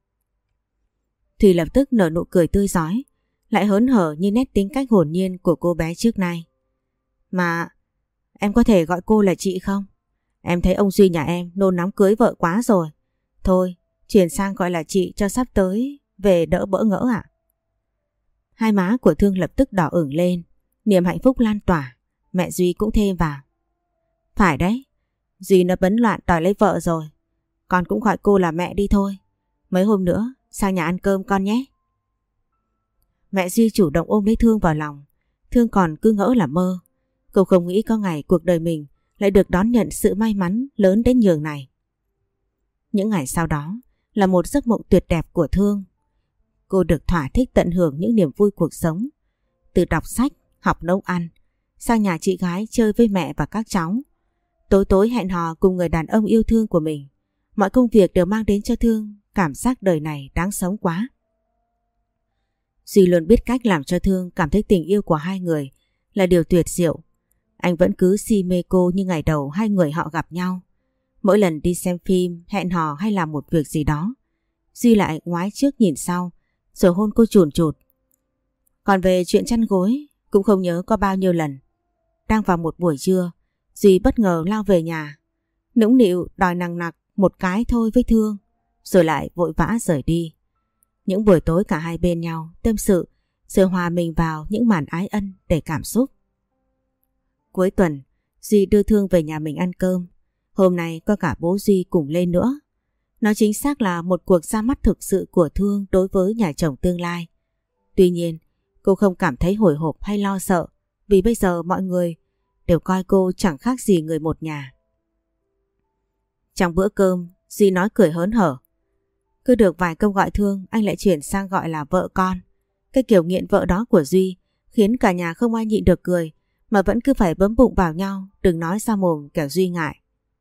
Thùy lập tức nở nụ cười tươi rói, lại hớn hở như nét tính cách hồn nhiên của cô bé trước nay. Mà em có thể gọi cô là chị không? Em thấy ông Duy nhà em nôn nóng cưới vợ quá rồi. Thôi, chuyển sang gọi là chị cho sắp tới về đỡ bỡ ngỡ ạ. Hai má của Thương lập tức đỏ ửng lên, niềm hạnh phúc lan tỏa. Mẹ Duy cũng thêm vào. Phải đấy, Duy nó bấn loạn đòi lấy vợ rồi. Con cũng gọi cô là mẹ đi thôi. Mấy hôm nữa sang nhà ăn cơm con nhé. Mẹ Duy chủ động ôm lấy Thương vào lòng. Thương còn cứ ngỡ là mơ. Cô không nghĩ có ngày cuộc đời mình lại được đón nhận sự may mắn lớn đến nhường này. Những ngày sau đó là một giấc mộng tuyệt đẹp của Thương. Cô được thỏa thích tận hưởng những niềm vui cuộc sống. Từ đọc sách, học nấu ăn, sang nhà chị gái chơi với mẹ và các cháu. Tối tối hẹn hò cùng người đàn ông yêu thương của mình. Mọi công việc đều mang đến cho Thương cảm giác đời này đáng sống quá. Duy luôn biết cách làm cho Thương cảm thấy tình yêu của hai người là điều tuyệt diệu. Anh vẫn cứ si mê cô như ngày đầu hai người họ gặp nhau. Mỗi lần đi xem phim, hẹn hò hay làm một việc gì đó, Duy lại ngoái trước nhìn sau, rồi hôn cô chùn chụt. Còn về chuyện chăn gối, cũng không nhớ có bao nhiêu lần. Đang vào một buổi trưa, Duy bất ngờ lao về nhà, nũng nịu đòi nằng nặc một cái thôi với Thương, rồi lại vội vã rời đi. Những buổi tối cả hai bên nhau tâm sự, rồi hòa mình vào những màn ái ân để cảm xúc. Cuối tuần, Duy đưa Thương về nhà mình ăn cơm. Hôm nay có cả bố Duy cùng lên nữa. Nó chính xác là một cuộc ra mắt thực sự của Thương đối với nhà chồng tương lai. Tuy nhiên, cô không cảm thấy hồi hộp hay lo sợ, vì bây giờ mọi người đều coi cô chẳng khác gì người một nhà. Trong bữa cơm, Duy nói cười hớn hở. Cứ được vài câu gọi Thương, anh lại chuyển sang gọi là vợ con. Cái kiểu nghiện vợ đó của Duy khiến cả nhà không ai nhịn được cười, mà vẫn cứ phải bấm bụng vào nhau, đừng nói ra mồm kẻo Duy ngại.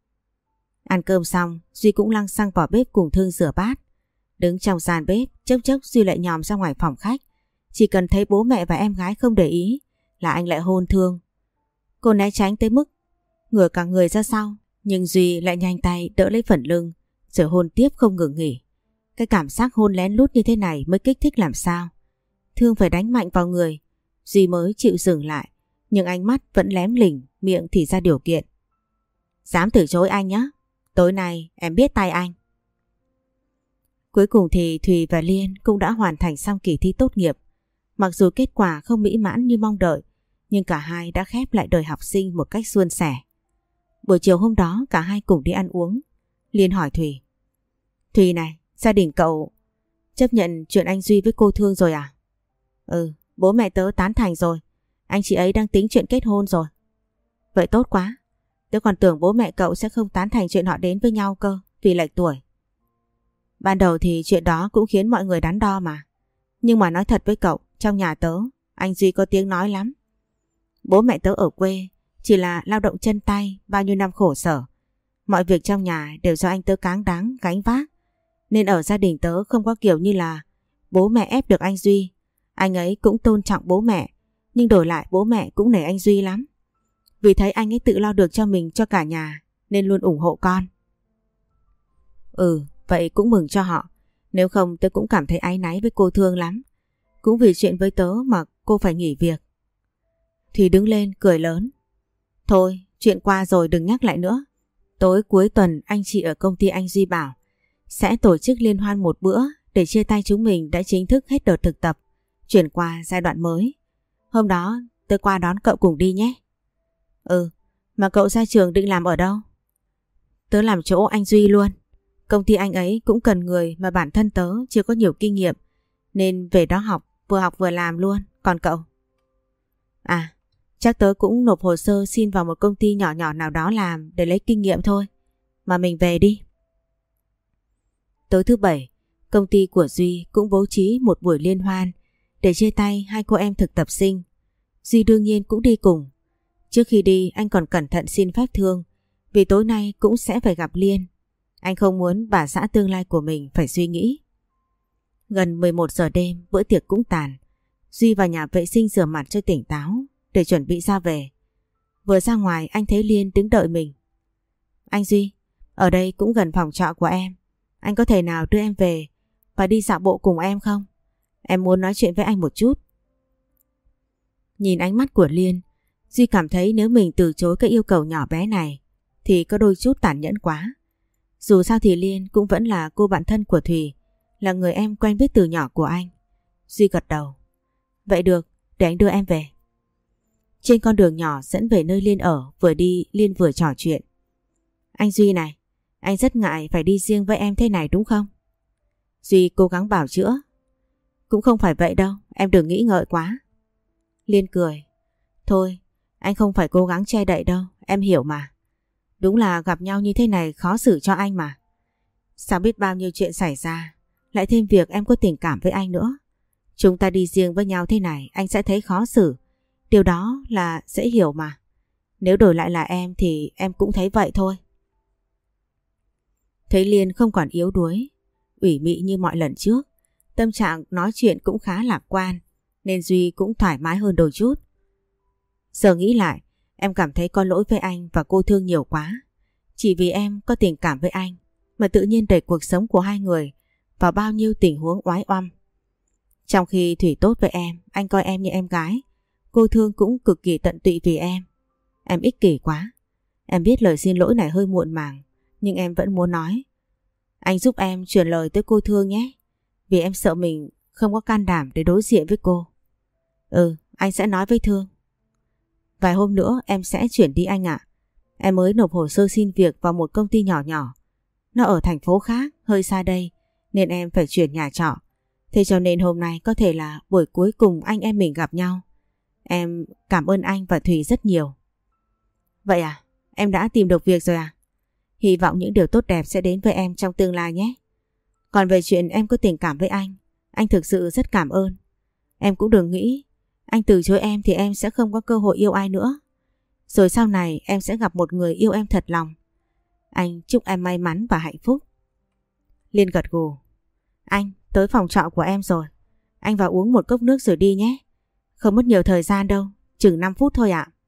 Ăn cơm xong, Duy cũng lăng xăng vào bếp cùng Thương rửa bát. Đứng trong gian bếp, chốc chốc Duy lại nhòm ra ngoài phòng khách. Chỉ cần thấy bố mẹ và em gái không để ý là anh lại hôn Thương. Cô né tránh tới mức ngửa cả người ra sau, nhưng Duy lại nhanh tay đỡ lấy phần lưng, rồi hôn tiếp không ngừng nghỉ. Cái cảm giác hôn lén lút như thế này mới kích thích làm sao. Thương phải đánh mạnh vào người, Duy mới chịu dừng lại, nhưng ánh mắt vẫn lém lỉnh, miệng thì ra điều kiện. Dám từ chối anh nhé, tối nay em biết tay anh. Cuối cùng thì Thùy và Liên cũng đã hoàn thành xong kỳ thi tốt nghiệp. Mặc dù kết quả không mỹ mãn như mong đợi, nhưng cả hai đã khép lại đời học sinh một cách suôn sẻ. Buổi chiều hôm đó cả hai cùng đi ăn uống. Liên hỏi Thùy. Thùy này, gia đình cậu chấp nhận chuyện anh Duy với cô Thương rồi à? Ừ, bố mẹ tớ tán thành rồi. Anh chị ấy đang tính chuyện kết hôn rồi. Vậy tốt quá. Tớ còn tưởng bố mẹ cậu sẽ không tán thành chuyện họ đến với nhau cơ, vì lệch tuổi. Ban đầu thì chuyện đó cũng khiến mọi người đắn đo mà. Nhưng mà nói thật với cậu, trong nhà tớ, anh Duy có tiếng nói lắm. Bố mẹ tớ ở quê, chỉ là lao động chân tay, bao nhiêu năm khổ sở. Mọi việc trong nhà đều do anh tớ cáng đáng, gánh vác. Nên ở gia đình tớ không có kiểu như là bố mẹ ép được anh Duy. Anh ấy cũng tôn trọng bố mẹ, nhưng đổi lại bố mẹ cũng nể anh Duy lắm. Vì thấy anh ấy tự lo được cho mình, cho cả nhà, nên luôn ủng hộ con. Ừ, vậy cũng mừng cho họ. Nếu không tớ cũng cảm thấy áy náy với cô Thương lắm. Cũng vì chuyện với tớ mà cô phải nghỉ việc. Thùy đứng lên cười lớn. Thôi, chuyện qua rồi đừng nhắc lại nữa. Tối cuối tuần anh chị ở công ty anh Duy bảo sẽ tổ chức liên hoan một bữa để chia tay chúng mình đã chính thức hết đợt thực tập, chuyển qua giai đoạn mới. Hôm đó tớ qua đón cậu cùng đi nhé. Ừ, mà cậu ra trường định làm ở đâu? Tớ làm chỗ anh Duy luôn. Công ty anh ấy cũng cần người mà bản thân tớ chưa có nhiều kinh nghiệm, nên về đó học vừa làm luôn. Còn cậu? À, chắc tớ cũng nộp hồ sơ xin vào một công ty nhỏ nhỏ nào đó làm để lấy kinh nghiệm thôi. Mà mình về đi. Tối thứ Bảy, công ty của Duy cũng bố trí một buổi liên hoan để chia tay hai cô em thực tập sinh. Duy đương nhiên cũng đi cùng. Trước khi đi anh còn cẩn thận xin phép Thương, vì tối nay cũng sẽ phải gặp Liên. Anh không muốn bà xã tương lai của mình phải suy nghĩ. Gần 11 giờ đêm, bữa tiệc cũng tàn. Duy vào nhà vệ sinh rửa mặt cho tỉnh táo để chuẩn bị ra về. Vừa ra ngoài anh thấy Liên đứng đợi mình. Anh Duy, ở đây cũng gần phòng trọ của em. Anh có thể nào đưa em về và đi dạo bộ cùng em không? Em muốn nói chuyện với anh một chút. Nhìn ánh mắt của Liên, Duy cảm thấy nếu mình từ chối cái yêu cầu nhỏ bé này thì có đôi chút tàn nhẫn quá. Dù sao thì Liên cũng vẫn là cô bạn thân của Thùy, là người em quen biết từ nhỏ của anh. Duy gật đầu. Vậy được, để anh đưa em về. Trên con đường nhỏ dẫn về nơi Liên ở, vừa đi Liên vừa trò chuyện. Anh Duy này, anh rất ngại phải đi riêng với em thế này đúng không? Duy cố gắng bảo chữa. Cũng không phải vậy đâu, em đừng nghĩ ngợi quá. Liên cười. Thôi, anh không phải cố gắng che đậy đâu, em hiểu mà. Đúng là gặp nhau như thế này khó xử cho anh mà. Sao biết bao nhiêu chuyện xảy ra, lại thêm việc em có tình cảm với anh nữa. Chúng ta đi riêng với nhau thế này anh sẽ thấy khó xử. Điều đó là dễ hiểu mà. Nếu đổi lại là em thì em cũng thấy vậy thôi. Thấy Liên không còn yếu đuối, ủy mị như mọi lần trước, tâm trạng nói chuyện cũng khá lạc quan, nên Duy cũng thoải mái hơn đôi chút. Giờ nghĩ lại, em cảm thấy có lỗi với anh và cô Thương nhiều quá. Chỉ vì em có tình cảm với anh mà tự nhiên đẩy cuộc sống của hai người vào bao nhiêu tình huống oái oăm. Trong khi Thủy tốt với em, anh coi em như em gái, cô Thương cũng cực kỳ tận tụy vì em. Em ích kỷ quá. Em biết lời xin lỗi này hơi muộn màng, nhưng em vẫn muốn nói. Anh giúp em truyền lời tới cô Thương nhé, vì em sợ mình không có can đảm để đối diện với cô. Ừ, anh sẽ nói với Thương. Vài hôm nữa em sẽ chuyển đi anh ạ. Em mới nộp hồ sơ xin việc vào một công ty nhỏ nhỏ. Nó ở thành phố khác, hơi xa đây, nên em phải chuyển nhà trọ. Thế cho nên hôm nay có thể là buổi cuối cùng anh em mình gặp nhau. Em cảm ơn anh và Thùy rất nhiều. Vậy à, em đã tìm được việc rồi à? Hy vọng những điều tốt đẹp sẽ đến với em trong tương lai nhé. Còn về chuyện em có tình cảm với anh thực sự rất cảm ơn. Em cũng đừng nghĩ anh từ chối em thì em sẽ không có cơ hội yêu ai nữa. Rồi sau này em sẽ gặp một người yêu em thật lòng. Anh chúc em may mắn và hạnh phúc. Liên gật gù. Anh, tới phòng trọ của em rồi. Anh vào uống một cốc nước rồi đi nhé. Không mất nhiều thời gian đâu, chừng 5 phút thôi ạ.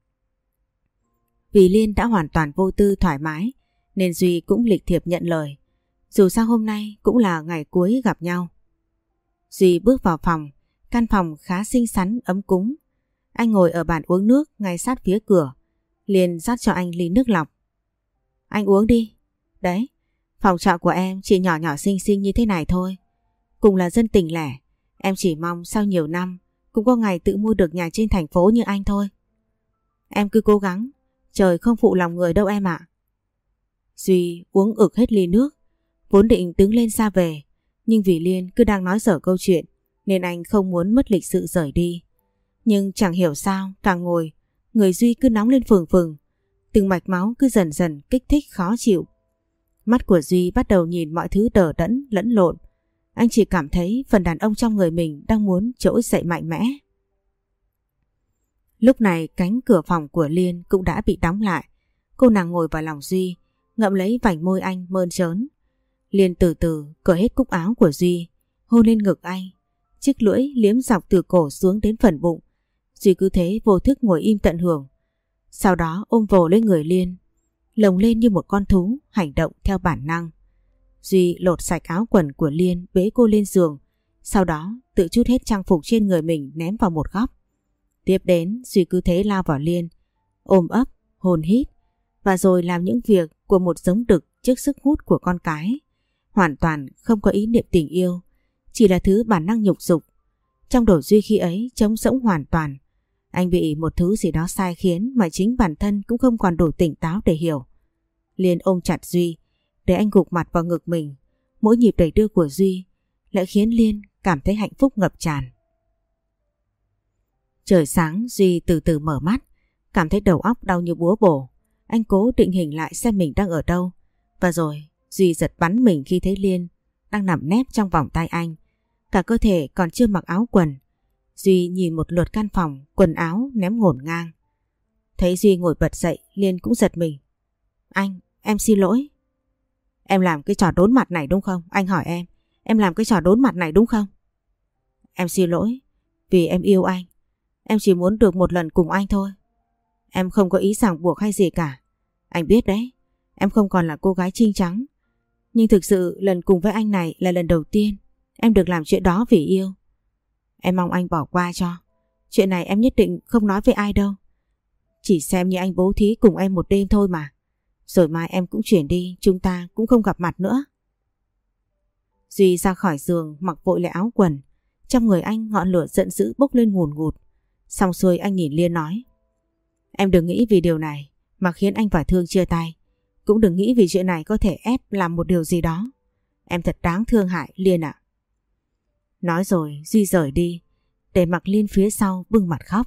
Vì Liên đã hoàn toàn vô tư thoải mái, nên Duy cũng lịch thiệp nhận lời. Dù sao hôm nay cũng là ngày cuối gặp nhau. Duy bước vào phòng, căn phòng khá xinh xắn ấm cúng. Anh ngồi ở bàn uống nước ngay sát phía cửa. Liên rót cho anh ly nước lọc. Anh uống đi. Đấy, phòng trọ của em chỉ nhỏ nhỏ xinh xinh như thế này thôi. Cùng là dân tỉnh lẻ, em chỉ mong sau nhiều năm cũng có ngày tự mua được nhà trên thành phố như anh thôi. Em cứ cố gắng, trời không phụ lòng người đâu em ạ. Duy uống ực hết ly nước, vốn định đứng lên ra về, nhưng vì Liên cứ đang nói dở câu chuyện nên anh không muốn mất lịch sự rời đi. Nhưng chẳng hiểu sao càng ngồi, người Duy cứ nóng lên phừng phừng, từng mạch máu cứ dần dần kích thích khó chịu. Mắt của Duy bắt đầu nhìn mọi thứ đờ đẫn lẫn lộn. Anh chỉ cảm thấy phần đàn ông trong người mình đang muốn trỗi dậy mạnh mẽ. Lúc này cánh cửa phòng của Liên cũng đã bị đóng lại. Cô nàng ngồi vào lòng Duy, ngậm lấy vành môi anh mơn trớn. Liên từ từ cởi hết cúc áo của Duy, hôn lên ngực anh. Chiếc lưỡi liếm dọc từ cổ xuống đến phần bụng. Duy cứ thế vô thức ngồi im tận hưởng. Sau đó ôm vồ lên người Liên, lồng lên như một con thú, hành động theo bản năng. Duy lột sạch áo quần của Liên, bế cô lên giường. Sau đó tự trút hết trang phục trên người mình ném vào một góc. Tiếp đến Duy cứ thế lao vào Liên, ôm ấp, hôn hít, và rồi làm những việc của một giống đực trước sức hút của con cái. Hoàn toàn không có ý niệm tình yêu, chỉ là thứ bản năng nhục dục. Trong đầu Duy khi ấy trống rỗng hoàn toàn. Anh bị một thứ gì đó sai khiến mà chính bản thân cũng không còn đủ tỉnh táo để hiểu. Liên ôm chặt Duy, để anh gục mặt vào ngực mình. Mỗi nhịp đẩy đưa của Duy lại khiến Liên cảm thấy hạnh phúc ngập tràn. Trời sáng, Duy từ từ mở mắt, cảm thấy đầu óc đau như búa bổ. Anh cố định hình lại xem mình đang ở đâu. Và rồi Duy giật bắn mình khi thấy Liên đang nằm nép trong vòng tay anh. Cả cơ thể còn chưa mặc áo quần. Duy nhìn một lượt căn phòng, quần áo ném ngổn ngang. Thấy Duy ngồi bật dậy, Liên cũng giật mình. Anh, em xin lỗi. Em làm cái trò đốn mặt này đúng không? Anh hỏi em làm cái trò đốn mặt này đúng không? Em xin lỗi, vì em yêu anh. Em chỉ muốn được một lần cùng anh thôi. Em không có ý ràng buộc hay gì cả. Anh biết đấy, em không còn là cô gái trinh trắng. Nhưng thực sự lần cùng với anh này là lần đầu tiên em được làm chuyện đó vì yêu. Em mong anh bỏ qua cho. Chuyện này em nhất định không nói với ai đâu. Chỉ xem như anh bố thí cùng em một đêm thôi mà. Rồi mai em cũng chuyển đi, chúng ta cũng không gặp mặt nữa. Duy ra khỏi giường mặc vội lại áo quần. Trong người anh ngọn lửa giận dữ bốc lên ngùn ngụt. Xong xuôi anh nhìn Liên nói. Em đừng nghĩ vì điều này mà khiến anh và Thương chia tay. Cũng đừng nghĩ vì chuyện này có thể ép làm một điều gì đó. Em thật đáng thương hại Liên ạ. Nói rồi Duy rời đi, để mặc Liên phía sau bưng mặt khóc.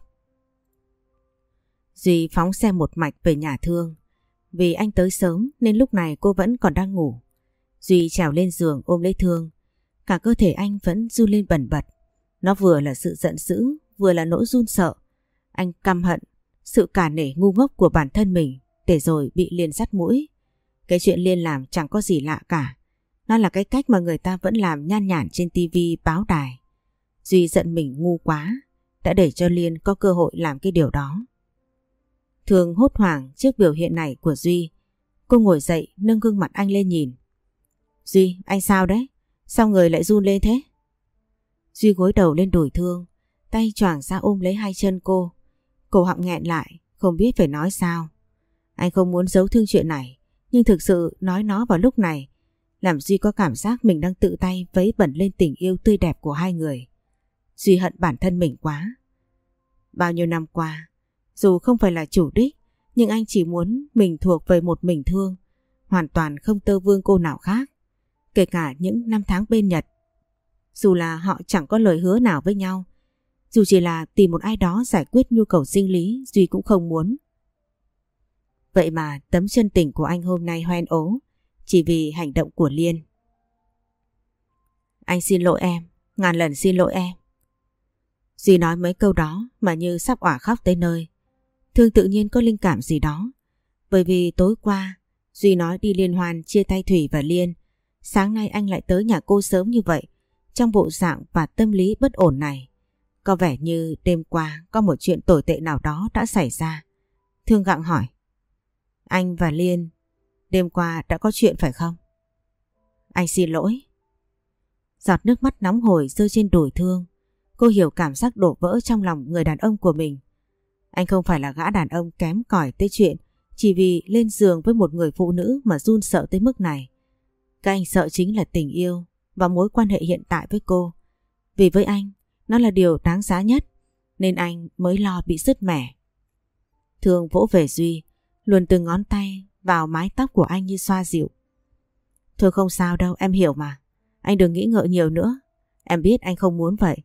Duy phóng xe một mạch về nhà Thương. Vì anh tới sớm nên lúc này cô vẫn còn đang ngủ. Duy trèo lên giường ôm lấy Thương. Cả cơ thể anh vẫn run lên bần bật. Nó vừa là sự giận dữ, vừa là nỗi run sợ. Anh căm hận sự cả nể ngu ngốc của bản thân mình, để rồi bị Liên dắt mũi. Cái chuyện Liên làm chẳng có gì lạ cả. Nó là cái cách mà người ta vẫn làm nhan nhản trên tivi báo đài. Duy giận mình ngu quá, đã để cho Liên có cơ hội làm cái điều đó. Thương hốt hoảng trước biểu hiện này của Duy. Cô ngồi dậy nâng gương mặt anh lên nhìn. Duy, anh sao đấy? Sao người lại run lên thế? Duy gối đầu lên đùi Thương, tay choàng ra ôm lấy hai chân cô. Cổ họng nghẹn lại, không biết phải nói sao. Anh không muốn giấu Thương chuyện này, nhưng thực sự nói nó vào lúc này làm Duy có cảm giác mình đang tự tay vấy bẩn lên tình yêu tươi đẹp của hai người. Duy hận bản thân mình quá. Bao nhiêu năm qua, dù không phải là chủ đích, nhưng anh chỉ muốn mình thuộc về một mình Thương, hoàn toàn không tơ vương cô nào khác. Kể cả những năm tháng bên Nhật, dù là họ chẳng có lời hứa nào với nhau, dù chỉ là tìm một ai đó giải quyết nhu cầu sinh lý, Duy cũng không muốn. Vậy mà tấm chân tình của anh hôm nay hoen ố chỉ vì hành động của Liên. Anh xin lỗi em, ngàn lần xin lỗi em. Duy nói mấy câu đó mà như sắp òa khóc tới nơi. Thương tự nhiên có linh cảm gì đó. Bởi vì tối qua Duy nói đi liên hoan chia tay Thủy và Liên. Sáng nay anh lại tới nhà cô sớm như vậy. Trong bộ dạng và tâm lý bất ổn này, có vẻ như đêm qua có một chuyện tồi tệ nào đó đã xảy ra. Thương gặng hỏi. Anh và Liên đêm qua đã có chuyện phải không? Anh xin lỗi. Giọt nước mắt nóng hổi rơi trên đùi Thương. Cô hiểu cảm giác đổ vỡ trong lòng người đàn ông của mình. Anh không phải là gã đàn ông kém cỏi tới chuyện chỉ vì lên giường với một người phụ nữ mà run sợ tới mức này. Cái anh sợ chính là tình yêu và mối quan hệ hiện tại với cô. Vì với anh, nó là điều đáng giá nhất, nên anh mới lo bị sứt mẻ. Thương vỗ về Duy, luồn từng ngón tay vào mái tóc của anh như xoa dịu. Thôi không sao đâu, em hiểu mà. Anh đừng nghĩ ngợi nhiều nữa. Em biết anh không muốn vậy.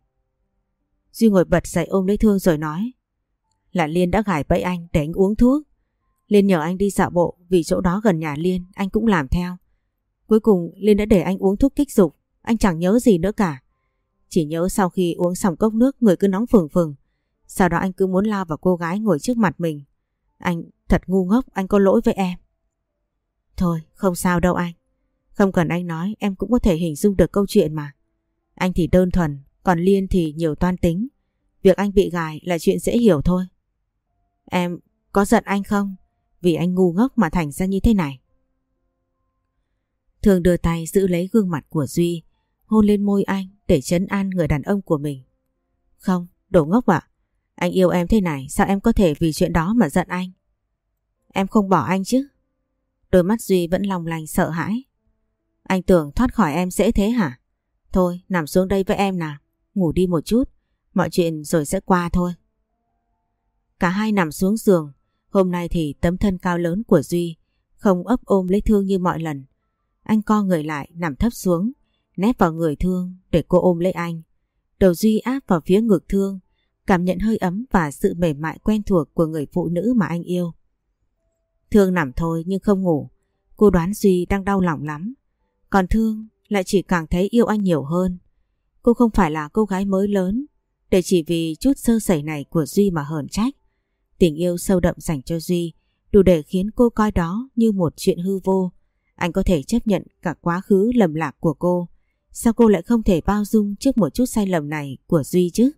Duy ngồi bật dậy ôm lấy Thương rồi nói. Là Liên đã gài bẫy anh để anh uống thuốc. Liên nhờ anh đi dạo bộ vì chỗ đó gần nhà Liên, anh cũng làm theo. Cuối cùng Liên đã để anh uống thuốc kích dục, anh chẳng nhớ gì nữa cả. Chỉ nhớ sau khi uống xong cốc nước người cứ nóng phừng phừng. Sau đó anh cứ muốn lao vào cô gái ngồi trước mặt mình. Anh thật ngu ngốc, anh có lỗi với em. Thôi không sao đâu anh. Không cần anh nói em cũng có thể hình dung được câu chuyện mà. Anh thì đơn thuần, còn Liên thì nhiều toan tính. Việc anh bị gài là chuyện dễ hiểu thôi. Em có giận anh không? Vì anh ngu ngốc mà thành ra như thế này. Thương đưa tay giữ lấy gương mặt của Duy, hôn lên môi anh để trấn an người đàn ông của mình. Không, đồ ngốc ạ. Anh yêu em thế này, sao em có thể vì chuyện đó mà giận anh? Em không bỏ anh chứ? Đôi mắt Duy vẫn long lanh sợ hãi. Anh tưởng thoát khỏi em dễ thế hả? Thôi nằm xuống đây với em nào, ngủ đi một chút, mọi chuyện rồi sẽ qua thôi. Cả hai nằm xuống giường. Hôm nay thì tấm thân cao lớn của Duy không ấp ôm lấy Thương như mọi lần. Anh co người lại nằm thấp xuống, nép vào người Thương để cô ôm lấy anh. Đầu Duy áp vào phía ngực Thương, cảm nhận hơi ấm và sự mềm mại quen thuộc của người phụ nữ mà anh yêu. Thương nằm thôi nhưng không ngủ. Cô đoán Duy đang đau lòng lắm. Còn Thương lại chỉ càng thấy yêu anh nhiều hơn. Cô không phải là cô gái mới lớn để chỉ vì chút sơ sẩy này của Duy mà hờn trách. Tình yêu sâu đậm dành cho Duy đủ để khiến cô coi đó như một chuyện hư vô. Anh có thể chấp nhận cả quá khứ lầm lạc của cô. Sao cô lại không thể bao dung trước một chút sai lầm này của Duy chứ?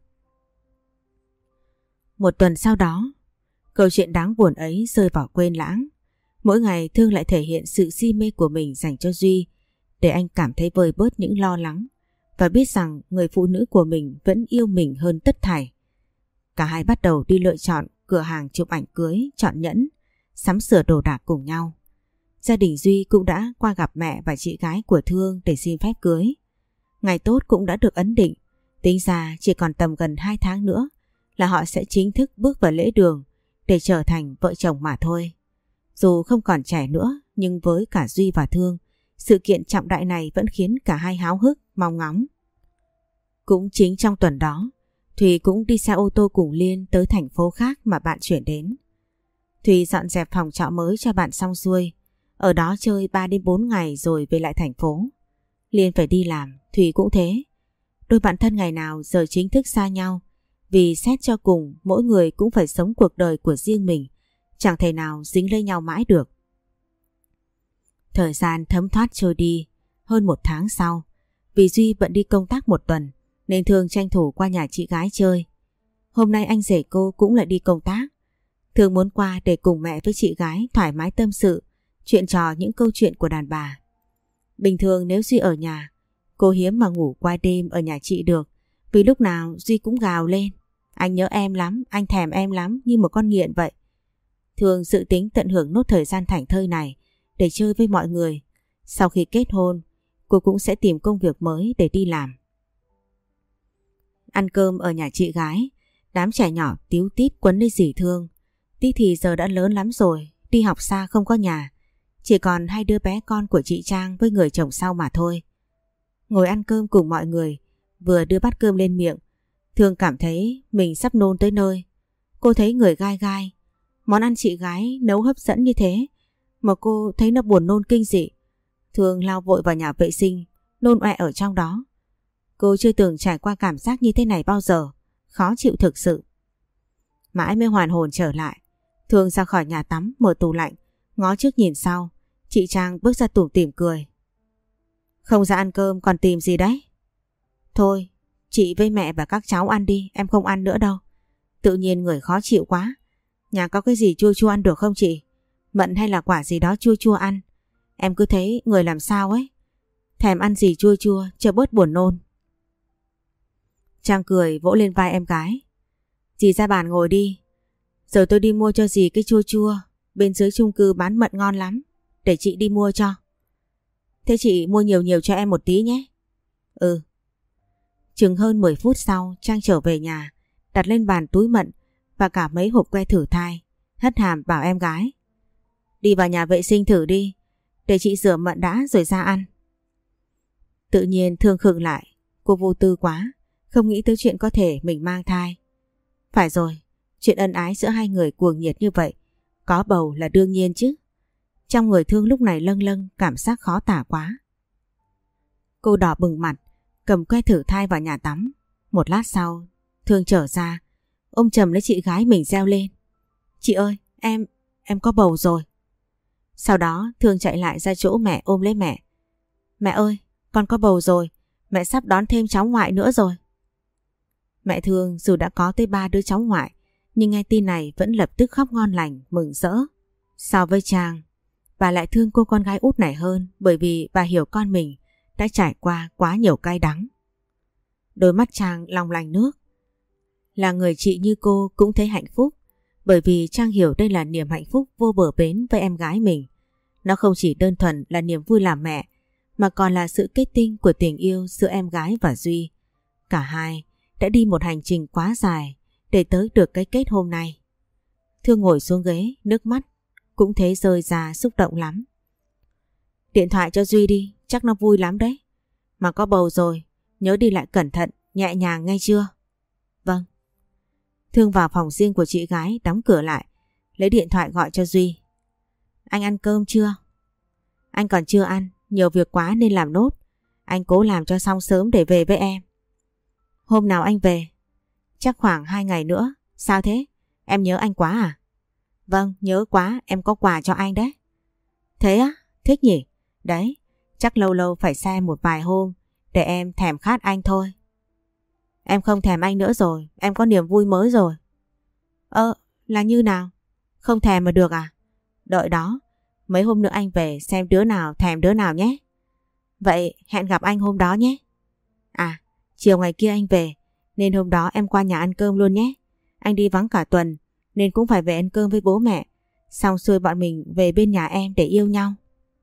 Một tuần sau đó, câu chuyện đáng buồn ấy rơi vào quên lãng. Mỗi ngày Thương lại thể hiện sự si mê của mình dành cho Duy để anh cảm thấy vơi bớt những lo lắng và biết rằng người phụ nữ của mình vẫn yêu mình hơn tất thảy. Cả hai bắt đầu đi lựa chọn cửa hàng chụp ảnh cưới, chọn nhẫn, sắm sửa đồ đạc cùng nhau. Gia đình Duy cũng đã qua gặp mẹ và chị gái của Thương để xin phép cưới. Ngày tốt cũng đã được ấn định, tính ra chỉ còn tầm gần 2 tháng nữa là họ sẽ chính thức bước vào lễ đường để trở thành vợ chồng mà thôi. Dù không còn trẻ nữa nhưng với cả Duy và Thương, sự kiện trọng đại này vẫn khiến cả hai háo hức, mong ngóng. Cũng chính trong tuần đó, Thùy cũng đi xe ô tô cùng Liên tới thành phố khác mà bạn chuyển đến. Thùy dọn dẹp phòng trọ mới cho bạn xong xuôi, ở đó chơi 3 đến 4 ngày rồi về lại thành phố. Liên phải đi làm, Thùy cũng thế. Đôi bạn thân ngày nào giờ chính thức xa nhau, vì xét cho cùng mỗi người cũng phải sống cuộc đời của riêng mình, chẳng thể nào dính lấy nhau mãi được. Thời gian thấm thoát trôi đi. Hơn 1 tháng sau, vì Duy bận đi công tác 1 tuần nên Thương tranh thủ qua nhà chị gái chơi. Hôm nay anh rể cô cũng lại đi công tác. Thương muốn qua để cùng mẹ với chị gái thoải mái tâm sự, chuyện trò những câu chuyện của đàn bà. Bình thường nếu Duy ở nhà, cô hiếm mà ngủ qua đêm ở nhà chị được, vì lúc nào Duy cũng gào lên. Anh nhớ em lắm, anh thèm em lắm, như một con nghiện vậy. Thương dự tính tận hưởng nốt thời gian thảnh thơi này để chơi với mọi người. Sau khi kết hôn, cô cũng sẽ tìm công việc mới để đi làm. Ăn cơm ở nhà chị gái, đám trẻ nhỏ tíu tít quấn lấy dì Thương. Tí thì giờ đã lớn lắm rồi, đi học xa không có nhà. Chỉ còn 2 đứa bé con của chị Trang với người chồng sau mà thôi. Ngồi ăn cơm cùng mọi người, vừa đưa bát cơm lên miệng, Thương cảm thấy mình sắp nôn tới nơi. Cô thấy người gai gai. Món ăn chị gái nấu hấp dẫn như thế mà cô thấy nó buồn nôn kinh dị. Thương lao vội vào nhà vệ sinh, nôn ọe ở trong đó. Cô chưa từng trải qua cảm giác như thế này bao giờ, khó chịu thực sự. Mãi mới hoàn hồn trở lại, Thương ra khỏi nhà tắm mở tủ lạnh, ngó trước nhìn sau. Chị Trang bước ra tủm tỉm cười. Không ra ăn cơm còn tìm gì đấy? Thôi, chị với mẹ và các cháu ăn đi, em không ăn nữa đâu. Tự nhiên người khó chịu quá. Nhà có cái gì chua chua ăn được không chị? Mận hay là quả gì đó chua chua ăn. Em cứ thấy người làm sao ấy. Thèm ăn gì chua chua cho bớt buồn nôn. Trang cười vỗ lên vai em gái. Dì ra bàn ngồi đi. Giờ tôi đi mua cho dì cái chua chua. Bên dưới chung cư bán mận ngon lắm. Để chị đi mua cho. Thế chị mua nhiều nhiều cho em một tí nhé. Ừ. Chừng hơn 10 phút sau, Trang trở về nhà, đặt lên bàn túi mận và cả mấy hộp que thử thai, hất hàm bảo em gái. Đi vào nhà vệ sinh thử đi, để chị rửa mận đã rồi ra ăn. Tự nhiên Thương khựng lại, cô vô tư quá, không nghĩ tới chuyện có thể mình mang thai. Phải rồi, chuyện ân ái giữa hai người cuồng nhiệt như vậy, Có bầu là đương nhiên chứ. Trong người Thương lúc này lâng lâng cảm giác khó tả quá. Cô đỏ bừng mặt, cầm que thử thai vào nhà tắm. Một lát sau, Thương trở ra, ôm chầm lấy chị gái mình reo lên. Chị ơi, em có bầu rồi. Sau đó Thương chạy lại ra chỗ mẹ ôm lấy mẹ. Mẹ ơi, con có bầu rồi, mẹ sắp đón thêm cháu ngoại nữa rồi. Mẹ Thương dù đã có tới 3 đứa cháu ngoại, nhưng nghe tin này vẫn lập tức khóc ngon lành, mừng rỡ. So với Trang, bà lại thương cô con gái út này hơn bởi vì bà hiểu con mình đã trải qua quá nhiều cay đắng. Đôi mắt Trang long lanh nước. Là người chị như cô cũng thấy hạnh phúc bởi vì Trang hiểu đây là niềm hạnh phúc vô bờ bến với em gái mình. Nó không chỉ đơn thuần là niềm vui làm mẹ mà còn là sự kết tinh của tình yêu giữa em gái và Duy. Cả hai đã đi một hành trình quá dài để tới được cái kết hôm nay. Thương ngồi xuống ghế, nước mắt cũng thế rơi ra, xúc động lắm. Điện thoại cho Duy đi, chắc nó vui lắm đấy. Mà có bầu rồi, nhớ đi lại cẩn thận, nhẹ nhàng nghe chưa? Vâng. Thương vào phòng riêng của chị gái, đóng cửa lại, lấy điện thoại gọi cho Duy. Anh ăn cơm chưa? Anh còn chưa ăn, nhiều việc quá nên làm nốt. Anh cố làm cho xong sớm để về với em. Hôm nào anh về? Chắc khoảng 2 ngày nữa. Sao thế? Em nhớ anh quá à? Vâng, nhớ quá, em có quà cho anh đấy. Thế á? Thích nhỉ? Đấy, chắc lâu lâu phải xem một vài hôm để em thèm khát anh thôi. Em không thèm anh nữa rồi, em có niềm vui mới rồi. Là như nào? Không thèm mà được à? Đợi đó, mấy hôm nữa anh về xem đứa nào thèm đứa nào nhé. Vậy hẹn gặp anh hôm đó nhé. À, chiều ngày kia anh về, nên hôm đó em qua nhà ăn cơm luôn nhé. Anh đi vắng cả tuần, nên cũng phải về ăn cơm với bố mẹ. Xong xuôi bọn mình về bên nhà em để yêu nhau.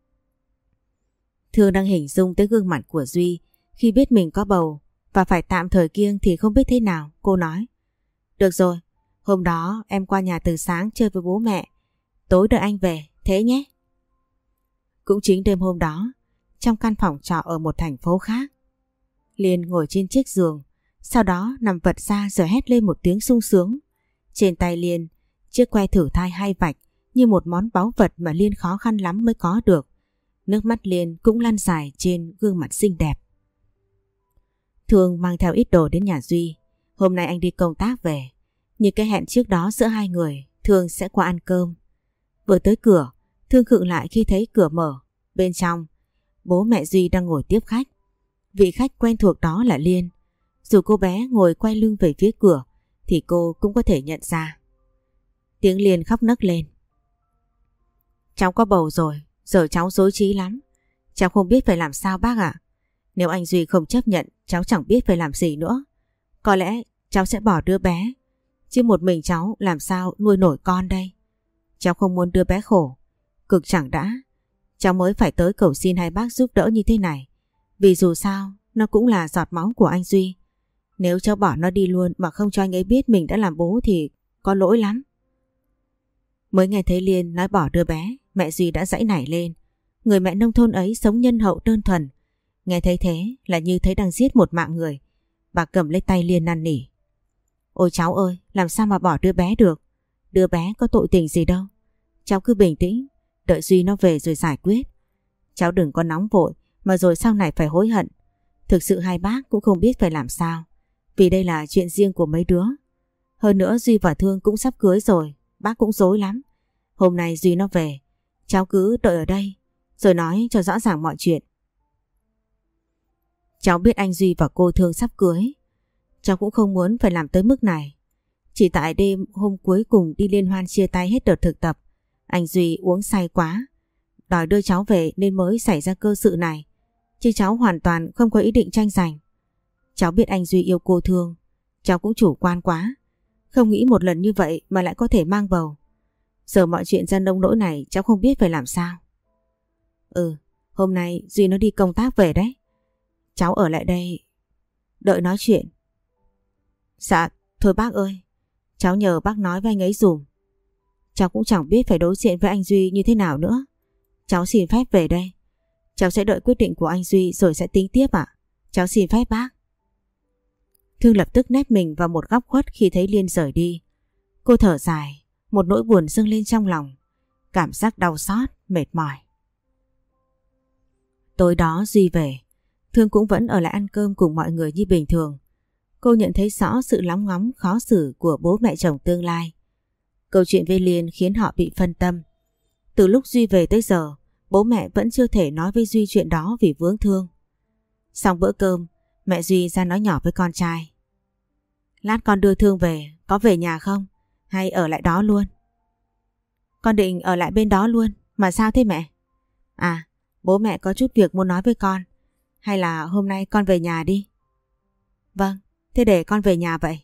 Thương đang hình dung tới gương mặt của Duy khi biết mình có bầu và phải tạm thời kiêng thì không biết thế nào. Cô nói, được rồi, hôm đó em qua nhà từ sáng chơi với bố mẹ, tối đợi anh về, thế nhé. Cũng chính đêm hôm đó, trong căn phòng trọ ở một thành phố khác, Liên ngồi trên chiếc giường, sau đó nằm vật ra rồi hét lên một tiếng sung sướng. Trên tay Liên, chiếc que thử thai 2 vạch như một món báu vật mà Liên khó khăn lắm mới có được. Nước mắt Liên cũng lăn dài trên gương mặt xinh đẹp. Thương mang theo ít đồ đến nhà Duy. Hôm nay anh đi công tác về, như cái hẹn trước đó giữa hai người, Thương sẽ qua ăn cơm. Vừa tới cửa, Thương khựng lại khi thấy cửa mở. Bên trong, bố mẹ Duy đang ngồi tiếp khách. Vị khách quen thuộc đó là Liên. Dù cô bé ngồi quay lưng về phía cửa thì cô cũng có thể nhận ra. Tiếng Liên khóc nấc lên. Cháu có bầu rồi, giờ cháu rối trí lắm. Cháu không biết phải làm sao bác ạ. Nếu anh Duy không chấp nhận, cháu chẳng biết phải làm gì nữa. Có lẽ cháu sẽ bỏ đứa bé, chứ một mình cháu làm sao nuôi nổi con đây. Cháu không muốn đứa bé khổ. Cực chẳng đã, cháu mới phải tới cầu xin hai bác giúp đỡ như thế này. Vì dù sao, nó cũng là giọt máu của anh Duy. Nếu cháu bỏ nó đi luôn mà không cho anh ấy biết mình đã làm bố thì có lỗi lắm. Mới nghe thấy Liên nói bỏ đứa bé, mẹ Duy đã giãy nảy lên. Người mẹ nông thôn ấy sống nhân hậu đơn thuần. Nghe thấy thế là như thấy đang giết một mạng người. Bà cầm lấy tay Liên năn nỉ. Ôi cháu ơi, làm sao mà bỏ đứa bé được? Đứa bé có tội tình gì đâu. Cháu cứ bình tĩnh, đợi Duy nó về rồi giải quyết. Cháu đừng có nóng vội mà rồi sau này phải hối hận. Thực sự hai bác cũng không biết phải làm sao, vì đây là chuyện riêng của mấy đứa. Hơn nữa Duy và Thương cũng sắp cưới rồi, bác cũng rối lắm. Hôm nay Duy nó về, cháu cứ đợi ở đây rồi nói cho rõ ràng mọi chuyện. Cháu biết anh Duy và cô Thương sắp cưới. Cháu cũng không muốn phải làm tới mức này. Chỉ tại đêm hôm cuối cùng đi liên hoan chia tay hết đợt thực tập, anh Duy uống say quá, đòi đưa cháu về nên mới xảy ra cơ sự này. Chứ cháu hoàn toàn không có ý định tranh giành. Cháu biết anh Duy yêu cô Thương, cháu cũng chủ quan quá. Không nghĩ một lần như vậy mà lại có thể mang bầu. Giờ mọi chuyện ra nông nỗi này cháu không biết phải làm sao. Hôm nay Duy nó đi công tác về đấy. Cháu ở lại đây đợi nói chuyện. Dạ, thôi bác ơi, cháu nhờ bác nói với anh ấy dùm. Cháu cũng chẳng biết phải đối diện với anh Duy như thế nào nữa. Cháu xin phép về đây. Cháu sẽ đợi quyết định của anh Duy rồi sẽ tính tiếp ạ. Cháu xin phép bác. Thương lập tức nép mình vào một góc khuất khi thấy Liên rời đi. Cô thở dài, một nỗi buồn dâng lên trong lòng, cảm giác đau xót, mệt mỏi. Tối đó Duy về, Thương cũng vẫn ở lại ăn cơm cùng mọi người như bình thường. Cô nhận thấy rõ sự lóng ngóng khó xử của bố mẹ chồng tương lai. Câu chuyện với Liên khiến họ bị phân tâm. Từ lúc Duy về tới giờ, bố mẹ vẫn chưa thể nói với Duy chuyện đó vì vướng Thương. Xong bữa cơm, mẹ Duy ra nói nhỏ với con trai. Lát con đưa Thương về, có về nhà không? Hay ở lại đó luôn? Con định ở lại bên đó luôn, mà sao thế mẹ? À, bố mẹ có chút việc muốn nói với con. Hay là hôm nay con về nhà đi? Vâng, thế để con về nhà vậy.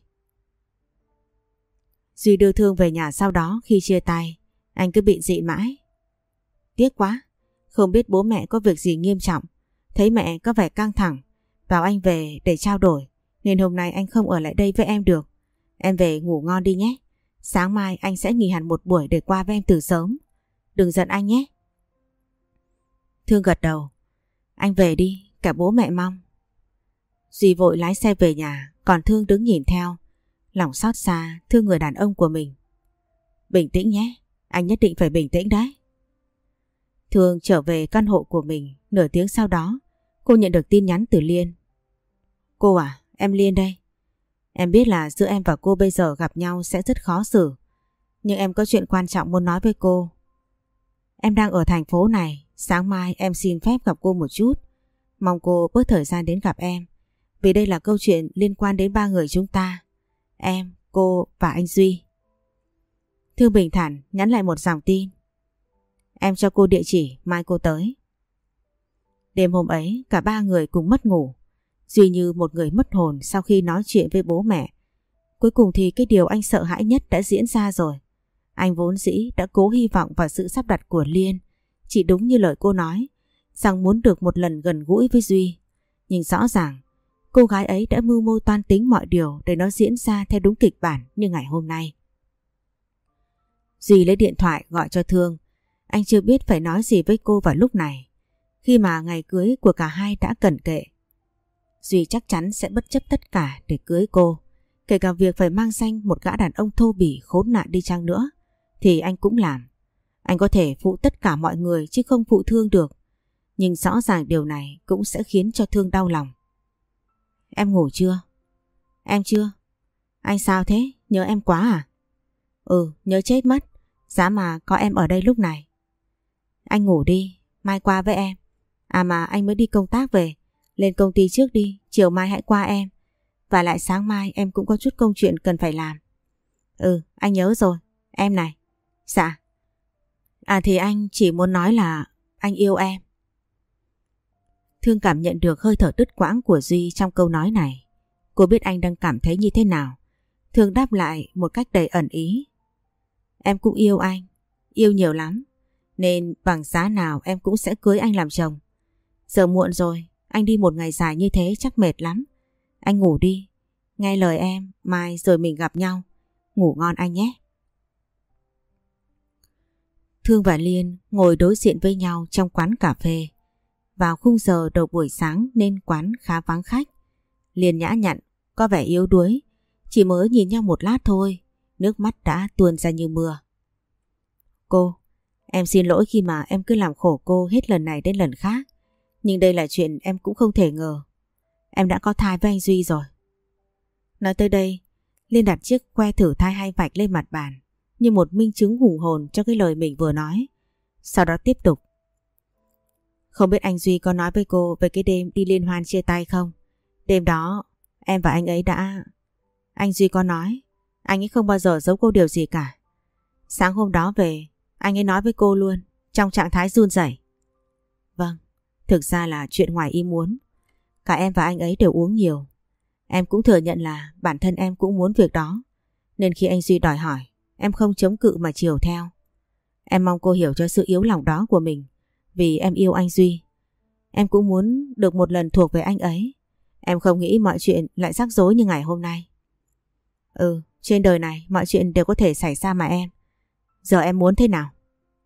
Duy đưa Thương về nhà, sau đó khi chia tay, anh cứ bị dị mãi. Tiếc quá, không biết bố mẹ có việc gì nghiêm trọng. Thấy mẹ có vẻ căng thẳng, bảo anh về để trao đổi, nên hôm nay anh không ở lại đây với em được. Em về ngủ ngon đi nhé. Sáng mai anh sẽ nghỉ hẳn một buổi để qua với em từ sớm. Đừng giận anh nhé. Thương gật đầu. Anh về đi, cả bố mẹ mong. Duy vội lái xe về nhà, còn Thương đứng nhìn theo. Lòng xót xa thương người đàn ông của mình. Bình tĩnh nhé, anh nhất định phải bình tĩnh đấy. Thương trở về căn hộ của mình. Nửa tiếng sau đó, cô nhận được tin nhắn từ Liên. Cô à, em Liên đây. Em biết là giữa em và cô bây giờ gặp nhau sẽ rất khó xử, nhưng em có chuyện quan trọng muốn nói với cô. Em đang ở thành phố này, sáng mai em xin phép gặp cô một chút. Mong cô bớt thời gian đến gặp em, vì đây là câu chuyện liên quan đến ba người chúng ta. Em, cô và anh Duy. Thương bình thản nhắn lại một dòng tin. Em cho cô địa chỉ, mai cô tới. Đêm hôm ấy cả ba người cùng mất ngủ. Duy như một người mất hồn sau khi nói chuyện với bố mẹ. Cuối cùng thì cái điều anh sợ hãi nhất đã diễn ra rồi. Anh vốn dĩ đã cố hy vọng vào sự sắp đặt của Liên, chỉ đúng như lời cô nói, rằng muốn được một lần gần gũi với Duy. Nhưng rõ ràng cô gái ấy đã mưu mô toan tính mọi điều để nó diễn ra theo đúng kịch bản như ngày hôm nay. Duy lấy điện thoại gọi cho Thương. Anh chưa biết phải nói gì với cô vào lúc này, khi mà ngày cưới của cả hai đã cận kề. Duy chắc chắn sẽ bất chấp tất cả để cưới cô, kể cả việc phải mang danh một gã đàn ông thô bỉ khốn nạn đi chăng nữa thì anh cũng làm. Anh có thể phụ tất cả mọi người chứ không phụ Thương được, nhưng rõ ràng điều này cũng sẽ khiến cho Thương đau lòng. Em ngủ chưa? Em chưa. Anh sao thế? Nhớ em quá à? Ừ, nhớ chết mất. Giá mà có em ở đây lúc này. Anh ngủ đi, mai qua với em. À mà anh mới đi công tác về, lên công ty trước đi, chiều mai hãy qua em. Và lại sáng mai em cũng có chút công chuyện cần phải làm. Ừ, anh nhớ rồi. Em này. Dạ. À thì anh chỉ muốn nói là anh yêu em. Thương cảm nhận được hơi thở đứt quãng của Duy trong câu nói này. Cô biết anh đang cảm thấy như thế nào. Thương đáp lại một cách đầy ẩn ý. Em cũng yêu anh, yêu nhiều lắm, nên bằng giá nào em cũng sẽ cưới anh làm chồng. Giờ muộn rồi, anh đi một ngày dài như thế chắc mệt lắm. Anh ngủ đi, nghe lời em, mai rồi mình gặp nhau. Ngủ ngon anh nhé. Thương và Liên ngồi đối diện với nhau trong quán cà phê. Vào khung giờ đầu buổi sáng nên quán khá vắng khách. Liên nhã nhặn, có vẻ yếu đuối, chỉ mới nhìn nhau một lát thôi, nước mắt đã tuôn ra như mưa. Cô, em xin lỗi khi mà em cứ làm khổ cô hết lần này đến lần khác. Nhưng đây là chuyện em cũng không thể ngờ. Em đã có thai với anh Duy rồi. Nói tới đây, Liên đặt chiếc que thử thai 2 vạch lên mặt bàn, như một minh chứng hùng hồn cho cái lời mình vừa nói. Sau đó tiếp tục. Không biết anh Duy có nói với cô về cái đêm đi liên hoan chia tay không? Đêm đó, em và anh ấy đã... Anh Duy có nói, anh ấy không bao giờ giấu cô điều gì cả. Sáng hôm đó về, anh ấy nói với cô luôn, trong trạng thái run rẩy. Vâng, thực ra là chuyện ngoài ý muốn. Cả em và anh ấy đều uống nhiều. Em cũng thừa nhận là bản thân em cũng muốn việc đó. Nên khi anh Duy đòi hỏi, em không chống cự mà chiều theo. Em mong cô hiểu cho sự yếu lòng đó của mình, vì em yêu anh Duy. Em cũng muốn được một lần thuộc về anh ấy. Em không nghĩ mọi chuyện lại rắc rối như ngày hôm nay. Ừ, trên đời này mọi chuyện đều có thể xảy ra mà em. Giờ em muốn thế nào?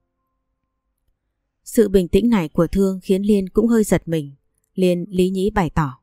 Sự bình tĩnh này của Thương khiến Liên cũng hơi giật mình. Liên lý nhí bày tỏ.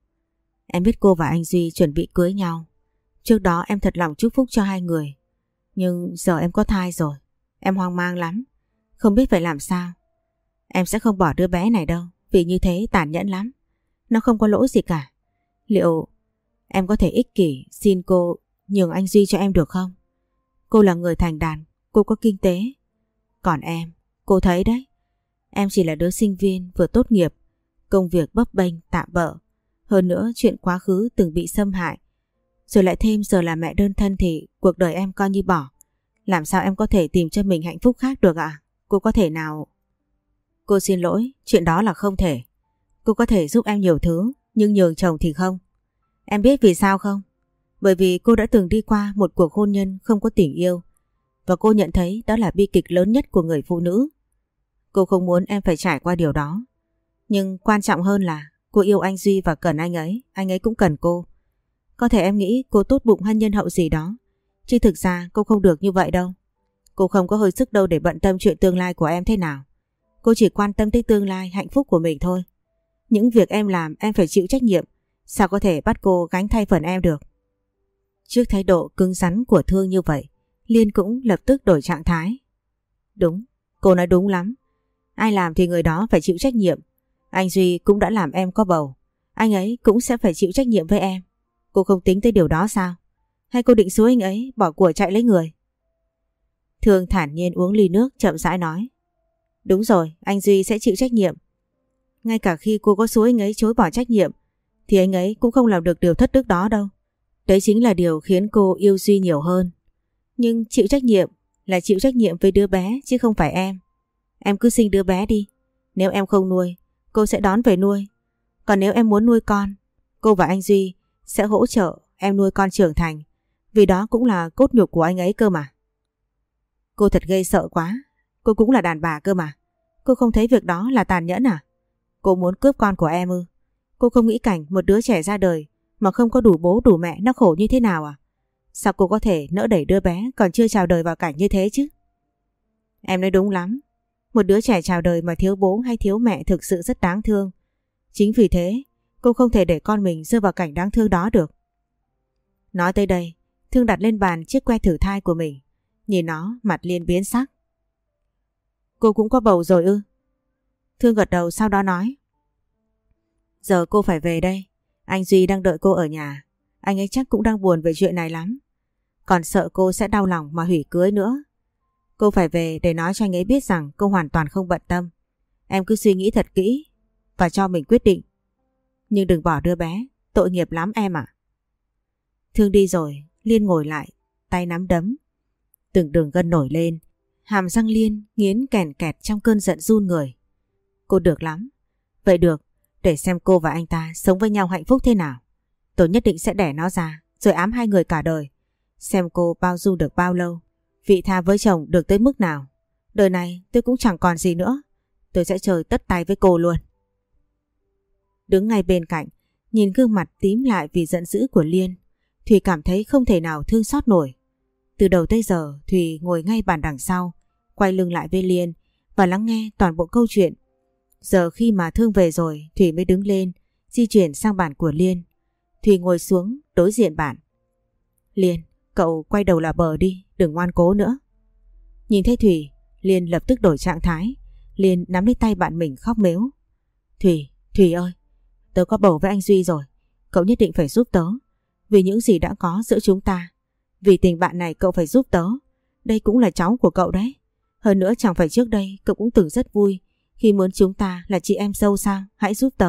Em biết cô và anh Duy chuẩn bị cưới nhau. Trước đó em thật lòng chúc phúc cho hai người. Nhưng giờ em có thai rồi. Em hoang mang lắm. Không biết phải làm sao. Em sẽ không bỏ đứa bé này đâu. Vì như thế tàn nhẫn lắm. Nó không có lỗi gì cả. Liệu em có thể ích kỷ xin cô nhường anh Duy cho em được không? Cô là người thành đạt, cô có kinh tế. Còn em, cô thấy đấy, em chỉ là đứa sinh viên vừa tốt nghiệp, công việc bấp bênh tạm bợ. Hơn nữa chuyện quá khứ từng bị xâm hại, rồi lại thêm giờ là mẹ đơn thân thì cuộc đời em coi như bỏ. Làm sao em có thể tìm cho mình hạnh phúc khác được ạ? Cô có thể nào... Cô xin lỗi, chuyện đó là không thể. Cô có thể giúp em nhiều thứ, nhưng nhường chồng thì không. Em biết vì sao không? Bởi vì cô đã từng đi qua một cuộc hôn nhân không có tình yêu, và cô nhận thấy đó là bi kịch lớn nhất của người phụ nữ. Cô không muốn em phải trải qua điều đó. Nhưng quan trọng hơn là cô yêu anh Duy và cần anh ấy cũng cần cô. Có thể em nghĩ cô tốt bụng hay nhân hậu gì đó, chứ thực ra cô không được như vậy đâu. Cô không có hơi sức đâu để bận tâm chuyện tương lai của em thế nào. Cô chỉ quan tâm tới tương lai hạnh phúc của mình thôi. Những việc em làm em phải chịu trách nhiệm. Sao có thể bắt cô gánh thay phần em được? Trước thái độ cứng rắn của Thương như vậy, Liên cũng lập tức đổi trạng thái. Đúng, cô nói đúng lắm. Ai làm thì người đó phải chịu trách nhiệm. Anh Duy cũng đã làm em có bầu. Anh ấy cũng sẽ phải chịu trách nhiệm với em. Cô không tính tới điều đó sao? Hay cô định xúi anh ấy bỏ của chạy lấy người? Thương thản nhiên uống ly nước chậm rãi nói. Đúng rồi, anh Duy sẽ chịu trách nhiệm. Ngay cả khi cô có xúi anh ấy chối bỏ trách nhiệm thì anh ấy cũng không làm được điều thất đức đó đâu. Đấy chính là điều khiến cô yêu Duy nhiều hơn. Nhưng chịu trách nhiệm là chịu trách nhiệm với đứa bé chứ không phải em. Em cứ sinh đứa bé đi. Nếu em không nuôi, cô sẽ đón về nuôi. Còn nếu em muốn nuôi con, cô và anh Duy sẽ hỗ trợ em nuôi con trưởng thành. Vì đó cũng là cốt nhục của anh ấy cơ mà. Cô thật gây sợ quá. Cô cũng là đàn bà cơ mà. Cô không thấy việc đó là tàn nhẫn à? Cô muốn cướp con của em ư? Cô không nghĩ cảnh một đứa trẻ ra đời mà không có đủ bố đủ mẹ nó khổ như thế nào à? Sao cô có thể nỡ đẩy đứa bé còn chưa chào đời vào cảnh như thế chứ? Em nói đúng lắm. Một đứa trẻ chào đời mà thiếu bố hay thiếu mẹ thực sự rất đáng thương. Chính vì thế cô không thể để con mình rơi vào cảnh đáng thương đó được. Nói tới đây, Thương đặt lên bàn chiếc que thử thai của mình. Nhìn nó mặt Liên biến sắc. Cô cũng có bầu rồi ư? Thương gật đầu sau đó nói. Giờ cô phải về đây. Anh Duy đang đợi cô ở nhà. Anh ấy chắc cũng đang buồn về chuyện này lắm. Còn sợ cô sẽ đau lòng mà hủy cưới nữa. Cô phải về để nói cho anh ấy biết rằng cô hoàn toàn không bận tâm. Em cứ suy nghĩ thật kỹ và cho mình quyết định. Nhưng đừng bỏ đứa bé, tội nghiệp lắm em ạ. Thương đi rồi, Liên ngồi lại, tay nắm đấm. Từng đường gân nổi lên, hàm răng Liên nghiến kèn kẹt trong cơn giận run người. Cô được lắm. Vậy được, để xem cô và anh ta sống với nhau hạnh phúc thế nào. Tôi nhất định sẽ đẻ nó ra, rồi ám hai người cả đời. Xem cô bao dung được bao lâu, vị tha với chồng được tới mức nào. Đời này tôi cũng chẳng còn gì nữa. Tôi sẽ chơi tất tay với cô luôn. Đứng ngay bên cạnh, nhìn gương mặt tím lại vì giận dữ của Liên, Thùy cảm thấy không thể nào thương xót nổi. Từ đầu tới giờ Thùy ngồi ngay bàn đằng sau, quay lưng lại với Liên và lắng nghe toàn bộ câu chuyện. Giờ khi mà Thương về rồi, Thùy mới đứng lên, di chuyển sang bàn của Liên. Thùy ngồi xuống đối diện bàn. Liên, cậu quay đầu là bờ đi, đừng ngoan cố nữa. Nhìn thấy Thùy, Liên lập tức đổi trạng thái. Liên nắm lấy tay bạn mình khóc mếu. Thùy ơi, tớ có bầu với anh Duy rồi. Cậu nhất định phải giúp tớ. Vì những gì đã có giữa chúng ta. Vì tình bạn này cậu phải giúp tớ. Đây cũng là cháu của cậu đấy. Hơn nữa chẳng phải trước đây cậu cũng từng rất vui khi muốn chúng ta là chị em dâu sao? Hãy giúp tớ.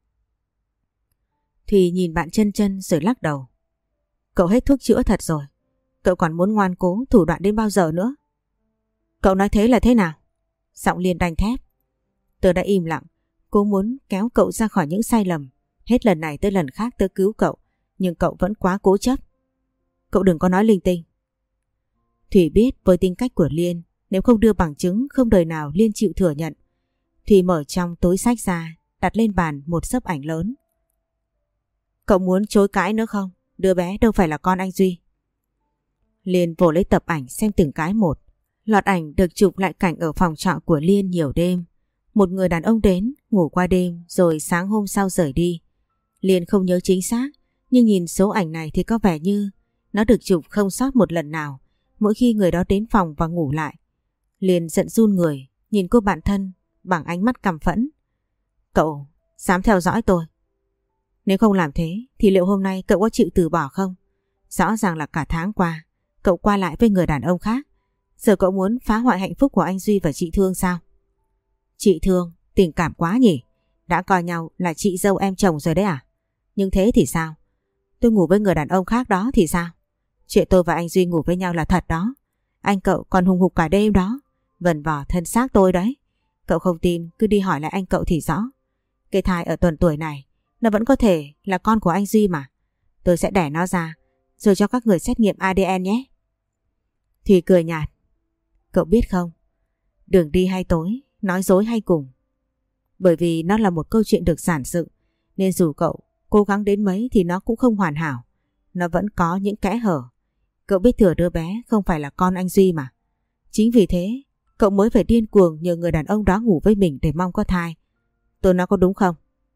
Thùy nhìn bạn chân chân rồi lắc đầu. Cậu hết thuốc chữa thật rồi. Cậu còn muốn ngoan cố thủ đoạn đến bao giờ nữa? Cậu nói thế là thế nào? Giọng Liên đanh thép. Tớ đã im lặng. Cố muốn kéo cậu ra khỏi những sai lầm. Hết lần này tới lần khác tớ cứu cậu. Nhưng cậu vẫn quá cố chấp. Cậu đừng có nói linh tinh. Thùy biết với tính cách của Liên, nếu không đưa bằng chứng không đời nào Liên chịu thừa nhận. Thùy mở trong túi xách ra, đặt lên bàn một xấp ảnh lớn. Cậu muốn chối cãi nữa không? Đứa bé đâu phải là con anh Duy. Liên vồ lấy tập ảnh xem từng cái một. Loạt ảnh được chụp lại cảnh ở phòng trọ của Liên nhiều đêm. Một người đàn ông đến, ngủ qua đêm rồi sáng hôm sau rời đi. Liên không nhớ chính xác, nhưng nhìn số ảnh này thì có vẻ như nó được chụp không sót một lần nào. mỗi khi người đó đến phòng và ngủ lại. Liền giận run người, nhìn cô bạn thân bằng ánh mắt căm phẫn. Cậu dám theo dõi tôi? Nếu không làm thế thì liệu hôm nay cậu có chịu từ bỏ không? Rõ ràng là cả tháng qua cậu qua lại với người đàn ông khác. Giờ cậu muốn phá hoại hạnh phúc của anh Duy và chị Thương sao? Chị Thương, tình cảm quá nhỉ? Đã coi nhau là chị dâu em chồng rồi đấy à? Nhưng thế thì sao? Tôi ngủ với người đàn ông khác đó thì sao? Chuyện tôi và anh Duy ngủ với nhau là thật đó. Anh cậu còn hùng hục cả đêm đó, vần vò thân xác tôi đấy. Cậu không tin cứ đi hỏi lại anh cậu thì rõ. Cái thai ở tuần tuổi này nó vẫn có thể là con của anh Duy mà. Tôi sẽ đẻ nó ra rồi cho các người xét nghiệm ADN nhé. Thùy cười nhạt. Cậu biết không, đường đi hay tối, nói dối hay cùng. Bởi vì nó là một câu chuyện được giản dựng, nên dù cậu cố gắng đến mấy thì nó cũng không hoàn hảo. Nó vẫn có những kẽ hở. Cậu biết thừa đứa bé không phải là con anh Duy mà. Chính vì thế cậu mới phải điên cuồng nhờ người đàn ông đó ngủ với mình để mong có thai. Tôi nói có đúng không?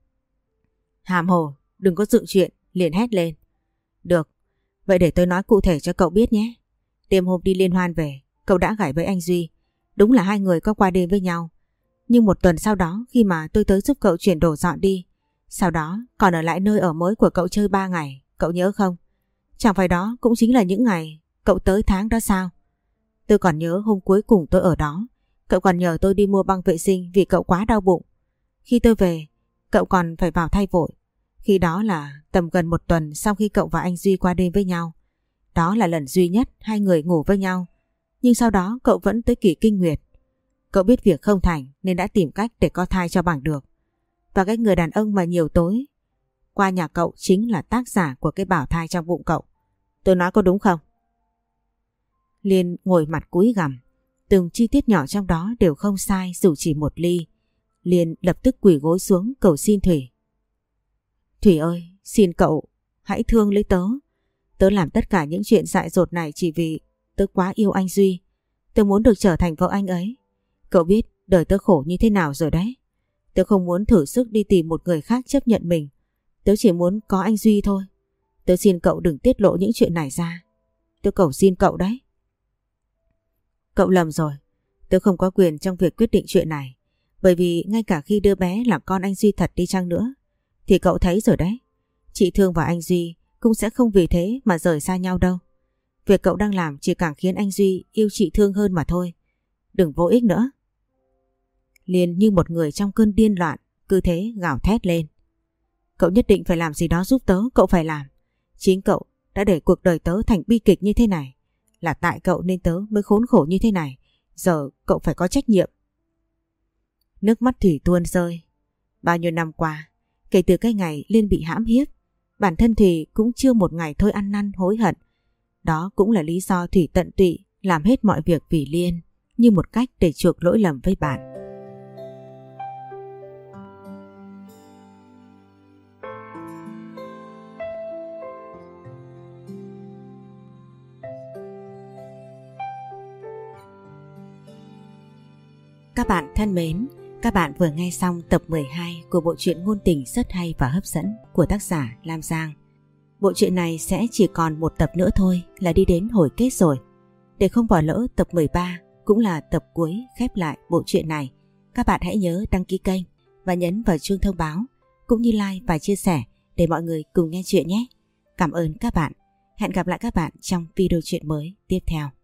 Hàm hồ, đừng có dựng chuyện, liền hét lên. Được, vậy để tôi nói cụ thể cho cậu biết nhé. Đêm hôm đi liên hoan về, cậu đã gảy với anh Duy. Đúng là hai người có qua đêm với nhau. Nhưng một tuần sau đó khi mà tôi tới giúp cậu chuyển đồ dọn đi, sau đó còn ở lại nơi ở mới của cậu chơi 3 ngày, cậu nhớ không? Chẳng phải đó cũng chính là những ngày cậu tới tháng đó sao? Tôi còn nhớ hôm cuối cùng tôi ở đó, cậu còn nhờ tôi đi mua băng vệ sinh vì cậu quá đau bụng. Khi tôi về, cậu còn phải vào thay vội. Khi đó là tầm gần một tuần sau khi cậu và anh Duy qua đêm với nhau. Đó là lần duy nhất hai người ngủ với nhau. Nhưng sau đó cậu vẫn tới kỳ kinh nguyệt. Cậu biết việc không thành nên đã tìm cách để có thai cho bằng được. Và cái người đàn ông mà nhiều tối qua nhà cậu chính là tác giả của cái bào thai trong bụng cậu. Tôi nói có đúng không? Liên ngồi mặt cúi gằm. Từng chi tiết nhỏ trong đó đều không sai dù chỉ một ly. Liên lập tức quỳ gối xuống cầu xin Thủy. Thủy ơi, xin cậu hãy thương lấy tớ. Tớ làm tất cả những chuyện dại dột này chỉ vì tớ quá yêu anh Duy. Tớ muốn được trở thành vợ anh ấy. Cậu biết đời tớ khổ như thế nào rồi đấy. Tớ không muốn thử sức đi tìm một người khác chấp nhận mình. Tớ chỉ muốn có anh Duy thôi. Tớ xin cậu đừng tiết lộ những chuyện này ra. Tớ cầu xin cậu đấy. Cậu lầm rồi. Tớ không có quyền trong việc quyết định chuyện này. Bởi vì ngay cả khi đứa bé là con anh Duy thật đi chăng nữa thì cậu thấy rồi đấy, chị Thương và anh Duy cũng sẽ không vì thế mà rời xa nhau đâu. Việc cậu đang làm chỉ càng khiến anh Duy yêu chị Thương hơn mà thôi. Đừng vô ích nữa. Liên như một người trong cơn điên loạn cứ thế gào thét lên. Cậu nhất định phải làm gì đó giúp tớ. Cậu phải làm. Chính cậu đã để cuộc đời tớ thành bi kịch như thế này. Là tại cậu nên tớ mới khốn khổ như thế này. Giờ cậu phải có trách nhiệm. Nước mắt Thủy tuôn rơi. Bao nhiêu năm qua, kể từ cái ngày Liên bị hãm hiếp, bản thân Thủy cũng chưa một ngày thôi ăn năn hối hận. Đó cũng là lý do Thủy tận tụy làm hết mọi việc vì Liên, như một cách để chuộc lỗi lầm với bạn. Các bạn thân mến, các bạn vừa nghe xong tập 12 của bộ truyện ngôn tình rất hay và hấp dẫn của tác giả Lam Giang. Bộ truyện này sẽ chỉ còn một tập nữa thôi là đi đến hồi kết rồi. Để không bỏ lỡ tập 13 cũng là tập cuối khép lại bộ truyện này, các bạn hãy nhớ đăng ký kênh và nhấn vào chuông thông báo cũng như like và chia sẻ để mọi người cùng nghe chuyện nhé. Cảm ơn các bạn. Hẹn gặp lại các bạn trong video truyện mới tiếp theo.